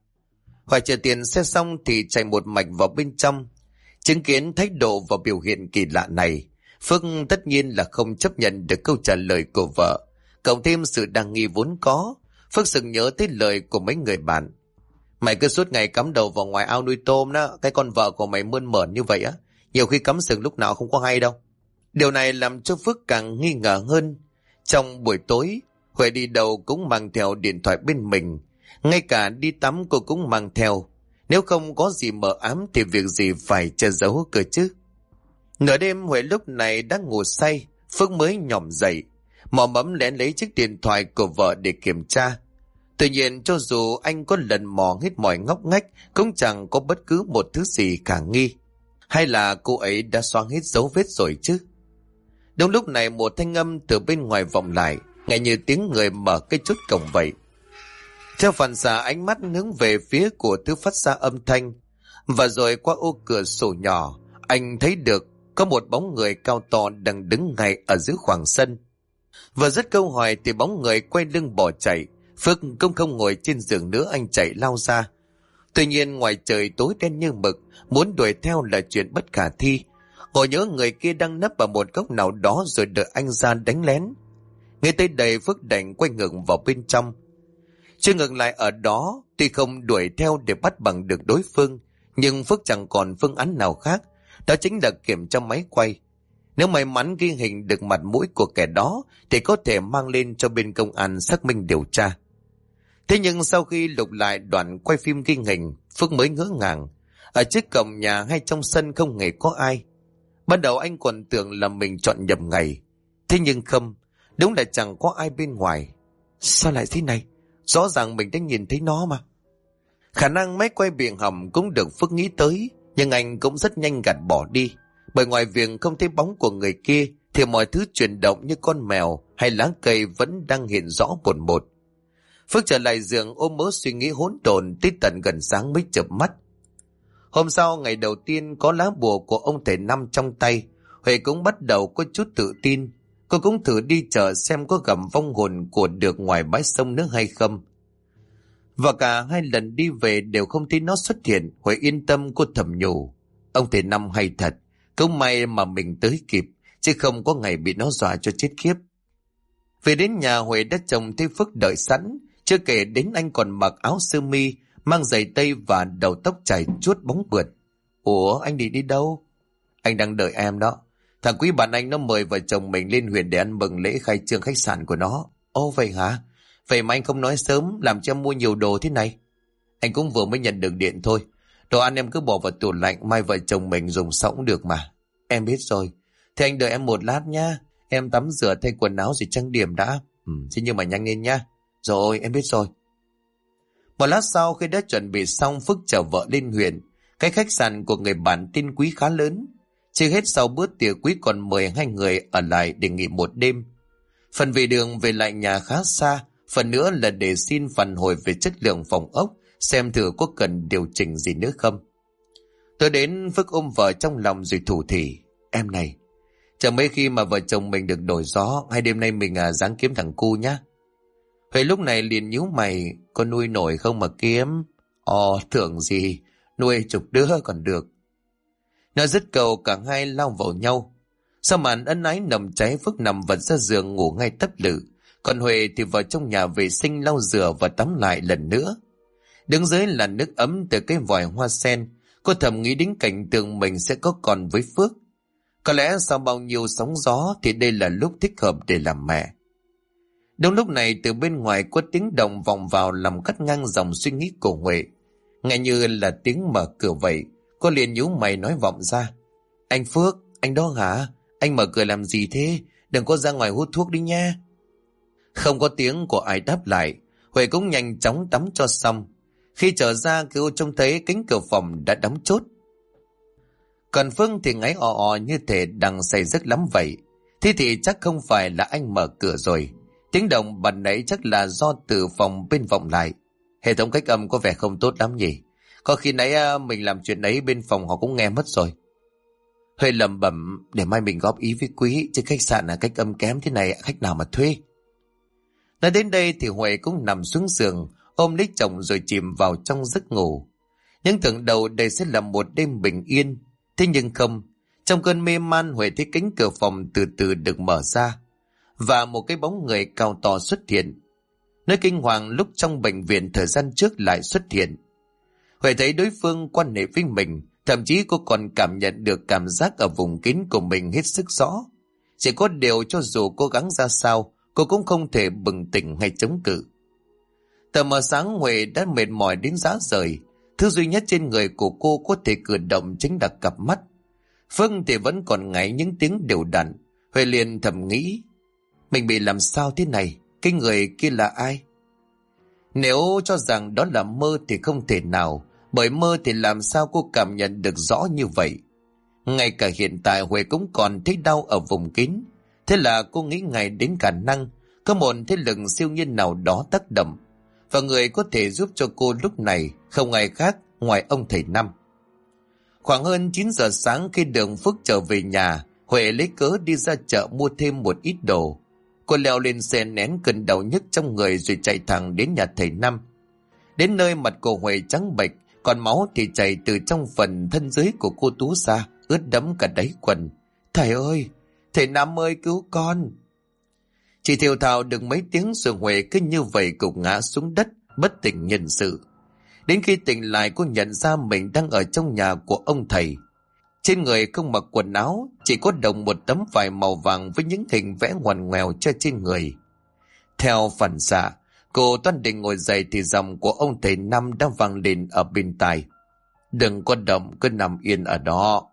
Hoài trả tiền xe xong thì chạy một mạch vào bên trong. Chứng kiến thái độ và biểu hiện kỳ lạ này, Phước tất nhiên là không chấp nhận được câu trả lời của vợ. Cộng thêm sự đa nghi vốn có, Phước sực nhớ tới lời của mấy người bạn. Mày cứ suốt ngày cắm đầu vào ngoài ao nuôi tôm đó, cái con vợ của mày mơn mởn như vậy á, nhiều khi cắm sừng lúc nào không có hay đâu. Điều này làm cho Phước càng nghi ngờ hơn. Trong buổi tối, Huệ đi đâu cũng mang theo điện thoại bên mình. Ngay cả đi tắm cô cũng mang theo. Nếu không có gì mờ ám thì việc gì phải che giấu cơ chứ. Nửa đêm Huệ lúc này đang ngủ say, Phước mới nhỏm dậy, mò mẫm lén lấy chiếc điện thoại của vợ để kiểm tra. Tuy nhiên cho dù anh có lần mò hết mọi ngóc ngách cũng chẳng có bất cứ một thứ gì khả nghi. Hay là cô ấy đã xóa hết dấu vết rồi chứ? Đúng lúc này một thanh âm từ bên ngoài vọng lại, nghe như tiếng người mở cái chốt cổng vậy. Theo phản xạ ánh mắt hướng về phía của thứ phát ra âm thanh, và rồi qua ô cửa sổ nhỏ, anh thấy được có một bóng người cao to đang đứng ngay ở giữa khoảng sân. Vừa dứt câu hỏi thì bóng người quay lưng bỏ chạy. Phước cũng không ngồi trên giường nữa, anh chạy lao ra. Tuy nhiên ngoài trời tối đen như mực, muốn đuổi theo là chuyện bất khả thi. Ngồi nhớ người kia đang nấp ở một góc nào đó rồi đợi anh ra đánh lén. Ngay tới đây Phước đành quay ngược vào bên trong. Chưa ngừng lại ở đó, tuy không đuổi theo để bắt bằng được đối phương, nhưng Phước chẳng còn phương án nào khác, đó chính là kiểm tra máy quay. Nếu may mắn ghi hình được mặt mũi của kẻ đó thì có thể mang lên cho bên công an xác minh điều tra. Thế nhưng sau khi lục lại đoạn quay phim ghi hình, Phước mới ngỡ ngàng. Ở trước cổng nhà hay trong sân không hề có ai. Ban đầu anh còn tưởng là mình chọn nhầm ngày. Thế nhưng không, đúng là chẳng có ai bên ngoài. Sao lại thế này? Rõ ràng mình đã nhìn thấy nó mà. Khả năng máy quay bị hỏng cũng được Phước nghĩ tới, nhưng anh cũng rất nhanh gạt bỏ đi. Bởi ngoài việc không thấy bóng của người kia thì mọi thứ chuyển động như con mèo hay lá cây vẫn đang hiện rõ một một. Phước trở lại giường ôm mớ suy nghĩ hỗn độn tới tận gần sáng mới chợp mắt. Hôm sau, ngày đầu tiên có lá bùa của ông thầy Năm trong tay, Huệ cũng bắt đầu có chút tự tin. Cô cũng thử đi chợ xem có gặp vong hồn của Được ngoài bãi sông nữa hay không. Và cả hai lần đi về đều không thấy nó xuất hiện. Huệ yên tâm, cô thầm nhủ. Ông thầy Năm hay thật, cũng may mà mình tới kịp, chứ không có ngày bị nó dọa cho chết khiếp. Về đến nhà, Huệ đã trông thấy Phước đợi sẵn. Chưa kể đến anh còn mặc áo sơ mi, mang giày tây và đầu tóc chải chuốt bóng bượt. Ủa anh đi đâu? Anh đang đợi em đó. Thằng quý bạn anh nó mời vợ chồng mình lên huyện để ăn mừng lễ khai trương khách sạn của nó. Ồ vậy hả? Vậy mà anh không nói sớm, làm cho em mua nhiều đồ thế này. Anh cũng vừa mới nhận được điện thôi. Đồ ăn em cứ bỏ vào tủ lạnh, mai vợ chồng mình dùng sau cũng được mà. Em biết rồi. Thế anh đợi em một lát nha. Em tắm rửa thay quần áo rồi trang điểm đã. Thế nhưng mà nhanh lên nha. Rồi em biết rồi. Một lát sau khi đã chuẩn bị xong, Phước chở vợ lên huyện. Cái khách sạn của người bạn tên Quý khá lớn. Chưa hết sau bữa tiệc, Quý còn mời 2 người ở lại để nghỉ một đêm. Phần về đường về lại nhà khá xa, phần nữa là để xin phản hồi về chất lượng phòng ốc, xem thử có cần điều chỉnh gì nữa không. Tôi đến, Phước ôm vợ trong lòng rồi thủ thỉ. Em này, chẳng mấy khi mà vợ chồng mình được đổi gió, hay đêm nay mình ráng kiếm thằng cu nhá. Huệ lúc này liền nhíu mày, có nuôi nổi không mà kiếm? Tưởng gì, nuôi chục đứa còn được. Nói dứt câu cả hai lao vào nhau. Sau màn ân ái nằm cháy, Phước nằm vật ra giường ngủ ngay tấp lự. Còn Huệ thì vào trong nhà vệ sinh lau rửa và tắm lại lần nữa. Đứng dưới là nước ấm từ cái vòi hoa sen, cô thầm nghĩ đến cảnh tượng mình sẽ có con với Phước. Có lẽ sau bao nhiêu sóng gió thì đây là lúc thích hợp để làm mẹ. Đúng lúc này từ bên ngoài có tiếng động vọng vào làm cắt ngang dòng suy nghĩ của Huệ. Nghe như là tiếng mở cửa vậy, cô liền nhíu mày nói vọng ra. Anh Phước, anh đó hả? Anh mở cửa làm gì thế? Đừng có ra ngoài hút thuốc đi nha. Không có tiếng của ai đáp lại, Huệ cũng nhanh chóng tắm cho xong. Khi trở ra cô trông thấy cánh cửa phòng đã đóng chốt. Còn Phương thì ngáy ò như thể đang say giấc lắm vậy. Thế thì chắc không phải là anh mở cửa rồi. Tiếng động ban nãy chắc là do từ phòng bên vọng lại. Hệ thống cách âm có vẻ không tốt lắm nhỉ. Có khi nãy mình làm chuyện ấy bên phòng họ cũng nghe mất rồi. Huệ lẩm bẩm, để mai mình góp ý với Quý, chứ khách sạn là cách âm kém thế này khách nào mà thuê. Nói đến đây thì Huệ cũng nằm xuống giường, ôm lấy chồng rồi chìm vào trong giấc ngủ. Nhưng tưởng đầu đây sẽ là một đêm bình yên. Thế nhưng không, trong cơn mê man Huệ thấy cánh cửa phòng từ từ được mở ra, và một cái bóng người cao to xuất hiện. Nơi kinh hoàng lúc trong bệnh viện thời gian trước lại xuất hiện. Huệ thấy đối phương quan hệ với mình, thậm chí cô còn cảm nhận được cảm giác ở vùng kín của mình hết sức rõ. Chỉ có điều cho dù cố gắng ra sao, cô cũng không thể bừng tỉnh hay chống cự. Tờ mờ sáng Huệ đã mệt mỏi đến rã rời. Thứ duy nhất trên người của cô có thể cử động chính là cặp mắt. Phương thì vẫn còn ngáy những tiếng đều đặn. Huệ liền thầm nghĩ, mình bị làm sao thế này? Cái người kia là ai? Nếu cho rằng đó là mơ thì không thể nào, bởi mơ thì làm sao cô cảm nhận được rõ như vậy. Ngay cả hiện tại Huệ cũng còn thấy đau ở vùng kín. Thế là cô nghĩ ngay đến khả năng có một thế lực siêu nhiên nào đó tác động, và người có thể giúp cho cô lúc này không ai khác ngoài ông thầy Năm. Khoảng hơn 9 giờ sáng khi Đường Phước trở về nhà, Huệ lấy cớ đi ra chợ mua thêm một ít đồ. Cô leo lên xe nén cơn đau nhức trong người rồi chạy thẳng đến nhà thầy Năm. Đến nơi mặt cô Huệ trắng bệch, còn máu thì chảy từ trong phần thân dưới của cô Tú ra, ướt đẫm cả đáy quần. Thầy ơi! Thầy Năm ơi cứu con! Chỉ thều thào được mấy tiếng rồi Huệ cứ như vậy gục ngã xuống đất, bất tỉnh nhân sự. Đến khi tỉnh lại cô nhận ra mình đang ở trong nhà của ông thầy. Trên người không mặc quần áo, chỉ có đồng một tấm vải màu vàng với những hình vẽ ngoằn ngoèo cho trên người. Theo phản xạ, cô toan định ngồi dậy thì giọng của ông thầy Năm đang vang lên ở bên tai. Đừng có động, cứ nằm yên ở đó.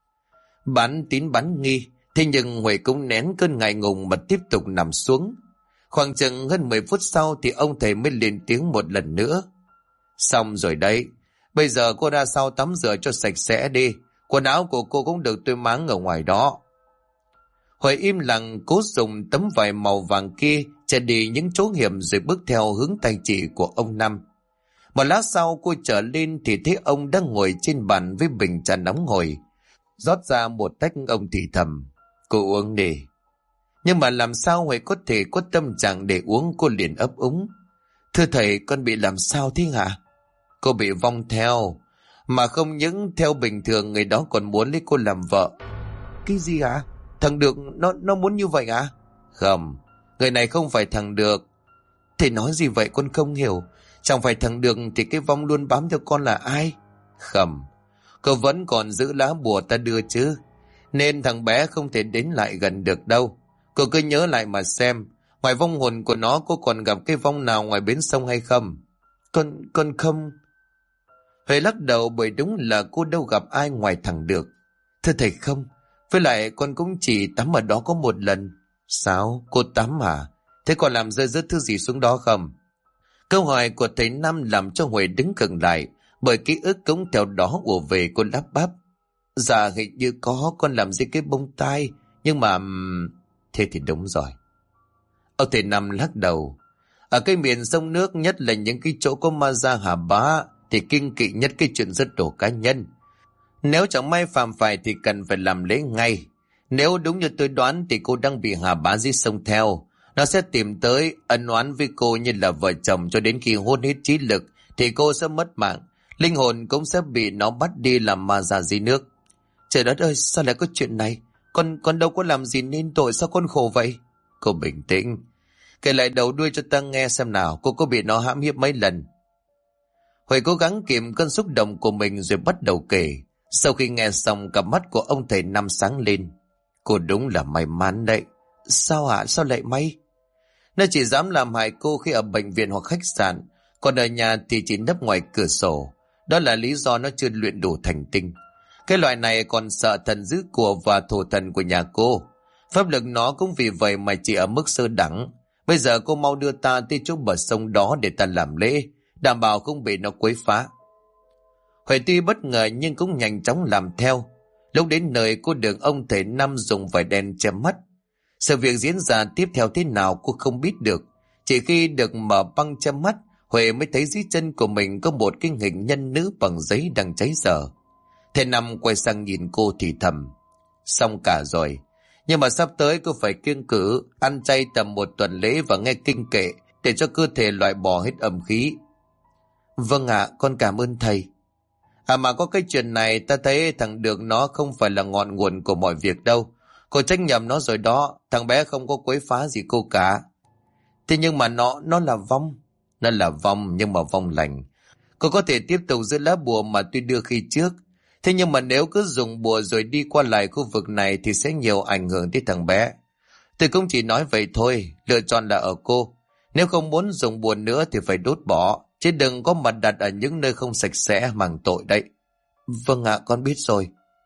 Bán tín bán nghi, thế nhưng Huệ cũng nén cơn ngại ngùng mà tiếp tục nằm xuống. Khoảng chừng hơn 10 phút sau thì ông thầy mới lên tiếng một lần nữa. Xong rồi đấy, bây giờ cô ra sau tắm rửa cho sạch sẽ đi, quần áo của cô cũng được tôi máng ở ngoài đó. Huệ im lặng cố dùng tấm vải màu vàng kia che đi những chỗ hiểm rồi bước theo hướng tay chỉ của ông Năm. Một lát sau cô trở lên thì thấy ông đang ngồi trên bàn với bình trà nóng hổi. Rót ra một tách, ông thì thầm, cô uống đi. Nhưng mà làm sao Huệ có thể có tâm trạng để uống? Cô liền ấp úng. Thưa thầy, con bị làm sao thế hả? Cô bị vong theo. Mà không những theo bình thường, người đó còn muốn lấy cô làm vợ. Cái gì hả? Thằng Được nó muốn như vậy hả? Không, người này không phải thằng Được. Thầy nói gì vậy con không hiểu. Chẳng phải thằng Được thì cái vong luôn bám theo con là ai? Không, cô vẫn còn giữ lá bùa ta đưa chứ. Nên thằng bé không thể đến lại gần được đâu. Cô cứ nhớ lại mà xem, ngoài vong hồn của nó cô còn gặp cái vong nào ngoài bến sông hay không? Con không. Huệ lắc đầu, bởi đúng là cô đâu gặp ai ngoài thằng Được. Thưa thầy không, với lại con cũng chỉ tắm ở đó có một lần. Sao? Cô tắm à? Thế còn làm rơi rớt thứ gì xuống đó không? Câu hỏi của thầy Năm làm cho Huệ đứng khựng lại, bởi ký ức cũng theo đó ùa về. Cô lắp bắp. Dạ hình như có, con làm dưới cái bông tai. Nhưng mà... Thế thì đúng rồi. Ông thầy Năm lắc đầu. Ở cái miền sông nước, nhất là những cái chỗ có ma da hà bá, thì kinh kỵ nhất cái chuyện giết đồ cá nhân. Nếu chẳng may phạm phải thì cần phải làm lễ ngay. Nếu đúng như tôi đoán thì cô đang bị hà bá giết sông theo. Nó sẽ tìm tới ân oán với cô như là vợ chồng, cho đến khi hôn hết trí lực thì cô sẽ mất mạng. Linh hồn cũng sẽ bị nó bắt đi làm ma da dưới nước. Trời đất ơi, sao lại có chuyện này? Con đâu có làm gì nên tội, sao con khổ vậy? Cô bình tĩnh, kể lại đầu đuôi cho ta nghe xem nào. Cô có bị nó hãm hiếp mấy lần? Huệ cố gắng kìm cơn xúc động của mình rồi bắt đầu kể. Sau khi nghe xong, cặp mắt của ông thầy Năm sáng lên. Cô đúng là may mắn đấy. Sao ạ? Sao lại may? Nó chỉ dám làm hại cô khi ở bệnh viện hoặc khách sạn, còn ở nhà thì chỉ nấp ngoài cửa sổ. Đó là lý do nó chưa luyện đủ thành tinh. Cái loại này còn sợ thần dữ của và thổ thần của nhà cô. Pháp lực nó cũng vì vậy mà chỉ ở mức sơ đẳng. Bây giờ cô mau đưa ta tới chỗ bờ sông đó để ta làm lễ, đảm bảo không bị nó quấy phá. Huệ tuy bất ngờ nhưng cũng nhanh chóng làm theo. Lúc đến nơi, cô được ông thầy Năm dùng vải đen che mắt. Sự việc diễn ra tiếp theo thế nào cô không biết được. Chỉ khi được mở băng che mắt, Huệ mới thấy dưới chân của mình có một cái hình nhân nữ bằng giấy đang cháy dở. Thầy Năm quay sang nhìn cô thì thầm. Xong cả rồi. Nhưng mà sắp tới cô phải kiêng cữ, ăn chay tầm 1 tuần lễ và nghe kinh kệ, để cho cơ thể loại bỏ hết âm khí. Vâng ạ, con cảm ơn thầy. À mà có cái chuyện này, ta thấy thằng Được nó không phải là ngọn nguồn của mọi việc đâu. Cô trách nhầm nó rồi đó. Thằng bé không có quấy phá gì cô cả. Thế nhưng mà nó là vong. Nó là vong, nhưng mà vong lành. Cô có thể tiếp tục giữ lá bùa mà tôi đưa khi trước. Thế nhưng mà nếu cứ dùng bùa rồi đi qua lại khu vực này thì sẽ nhiều ảnh hưởng tới thằng bé. Tôi cũng chỉ nói vậy thôi, lựa chọn là ở cô. Nếu không muốn dùng bùa nữa thì phải đốt bỏ, chứ đừng có mặt đặt ở những nơi không sạch sẽ, mang tội đấy. Vâng ạ, con biết rồi.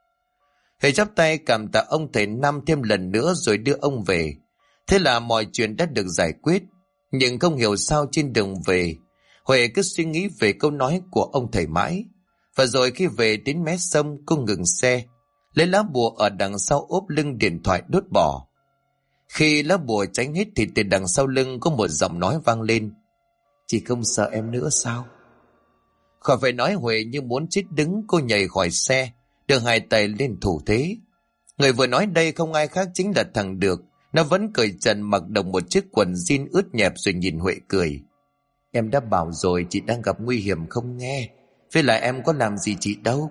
Huệ chắp tay cảm tạ ông thầy Năm thêm lần nữa rồi đưa ông về. Thế là mọi chuyện đã được giải quyết. Nhưng không hiểu sao trên đường về, Huệ cứ suy nghĩ về câu nói của ông thầy mãi. Và rồi khi về đến mé sông, cô ngừng xe, lấy lá bùa ở đằng sau ốp lưng điện thoại đốt bỏ. Khi lá bùa cháy hết thì từ đằng sau lưng có một giọng nói vang lên. Chị không sợ em nữa sao? Khỏi phải nói, Huệ như muốn chết đứng, cô nhảy khỏi xe, đưa hai tay lên thủ thế. Người vừa nói đây không ai khác chính là thằng Được. Nó vẫn cởi trần, mặc đồng một chiếc quần jean ướt nhẹp rồi nhìn Huệ cười. Em đã bảo rồi, chị đang gặp nguy hiểm không nghe. Với lại em có làm gì chị đâu.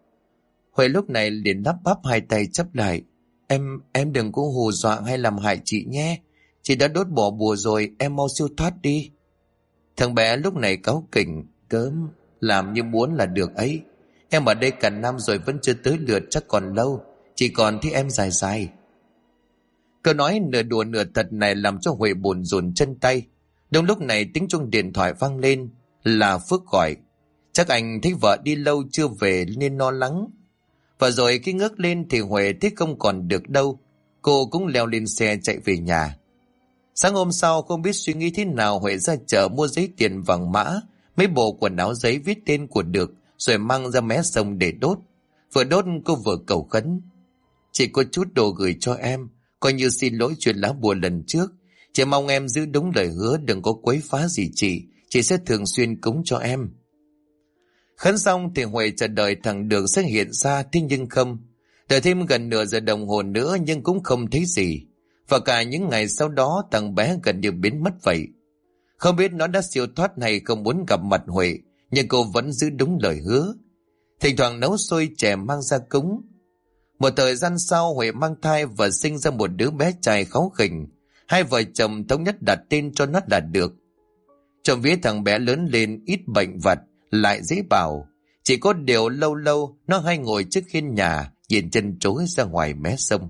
Huệ lúc này liền lắp bắp hai tay chắp lại. Em đừng có hù dọa hay làm hại chị nhé. Chị đã đốt bỏ bùa rồi, em mau siêu thoát đi. Thằng bé lúc này cáu kỉnh. Cớm, làm như muốn là được ấy. Em ở đây cả năm rồi vẫn chưa tới lượt, chắc còn lâu. Chỉ còn thấy em dài dài. Câu nói nửa đùa nửa thật này làm cho Huệ buồn rùn chân tay. Đúng lúc này tiếng chuông điện thoại vang lên. Là Phước gọi. Chắc anh thấy vợ đi lâu chưa về nên lo lắng. Và rồi khi ngước lên thì Huệ thấy không còn Được đâu. Cô cũng leo lên xe chạy về nhà. Sáng hôm sau không biết suy nghĩ thế nào, Huệ ra chợ mua giấy tiền vàng mã, mấy bộ quần áo giấy viết tên của Được, rồi mang ra mé sông để đốt. Vừa đốt cô vừa cầu khấn. Chị có chút đồ gửi cho em, coi như xin lỗi chuyện lá bùa lần trước. Chị mong em giữ đúng lời hứa, đừng có quấy phá gì chị sẽ thường xuyên cúng cho em. Khấn xong thì Huệ chờ đợi thằng Được sẽ hiện ra, thế nhưng không. Đợi thêm gần nửa giờ đồng hồ nữa nhưng cũng không thấy gì. Và cả những ngày sau đó thằng bé gần như biến mất vậy. Không biết nó đã siêu thoát hay không muốn gặp mặt Huệ, nhưng cô vẫn giữ đúng lời hứa. Thỉnh thoảng nấu xôi chè mang ra cúng. Một thời gian sau Huệ mang thai và sinh ra một đứa bé trai kháu khỉnh. Hai vợ chồng thống nhất đặt tên cho nó là Được. Trộm vía thằng bé lớn lên ít bệnh vặt, lại dễ bảo. Chỉ có điều lâu lâu nó hay ngồi trước hiên nhà, nhìn chân chối ra ngoài mé sông.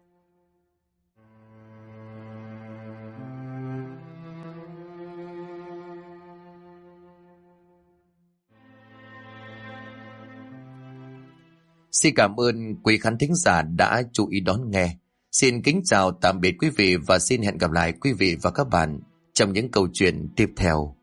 Xin cảm ơn quý khán thính giả đã chú ý đón nghe. Xin kính chào tạm biệt quý vị và xin hẹn gặp lại quý vị và các bạn trong những câu chuyện tiếp theo.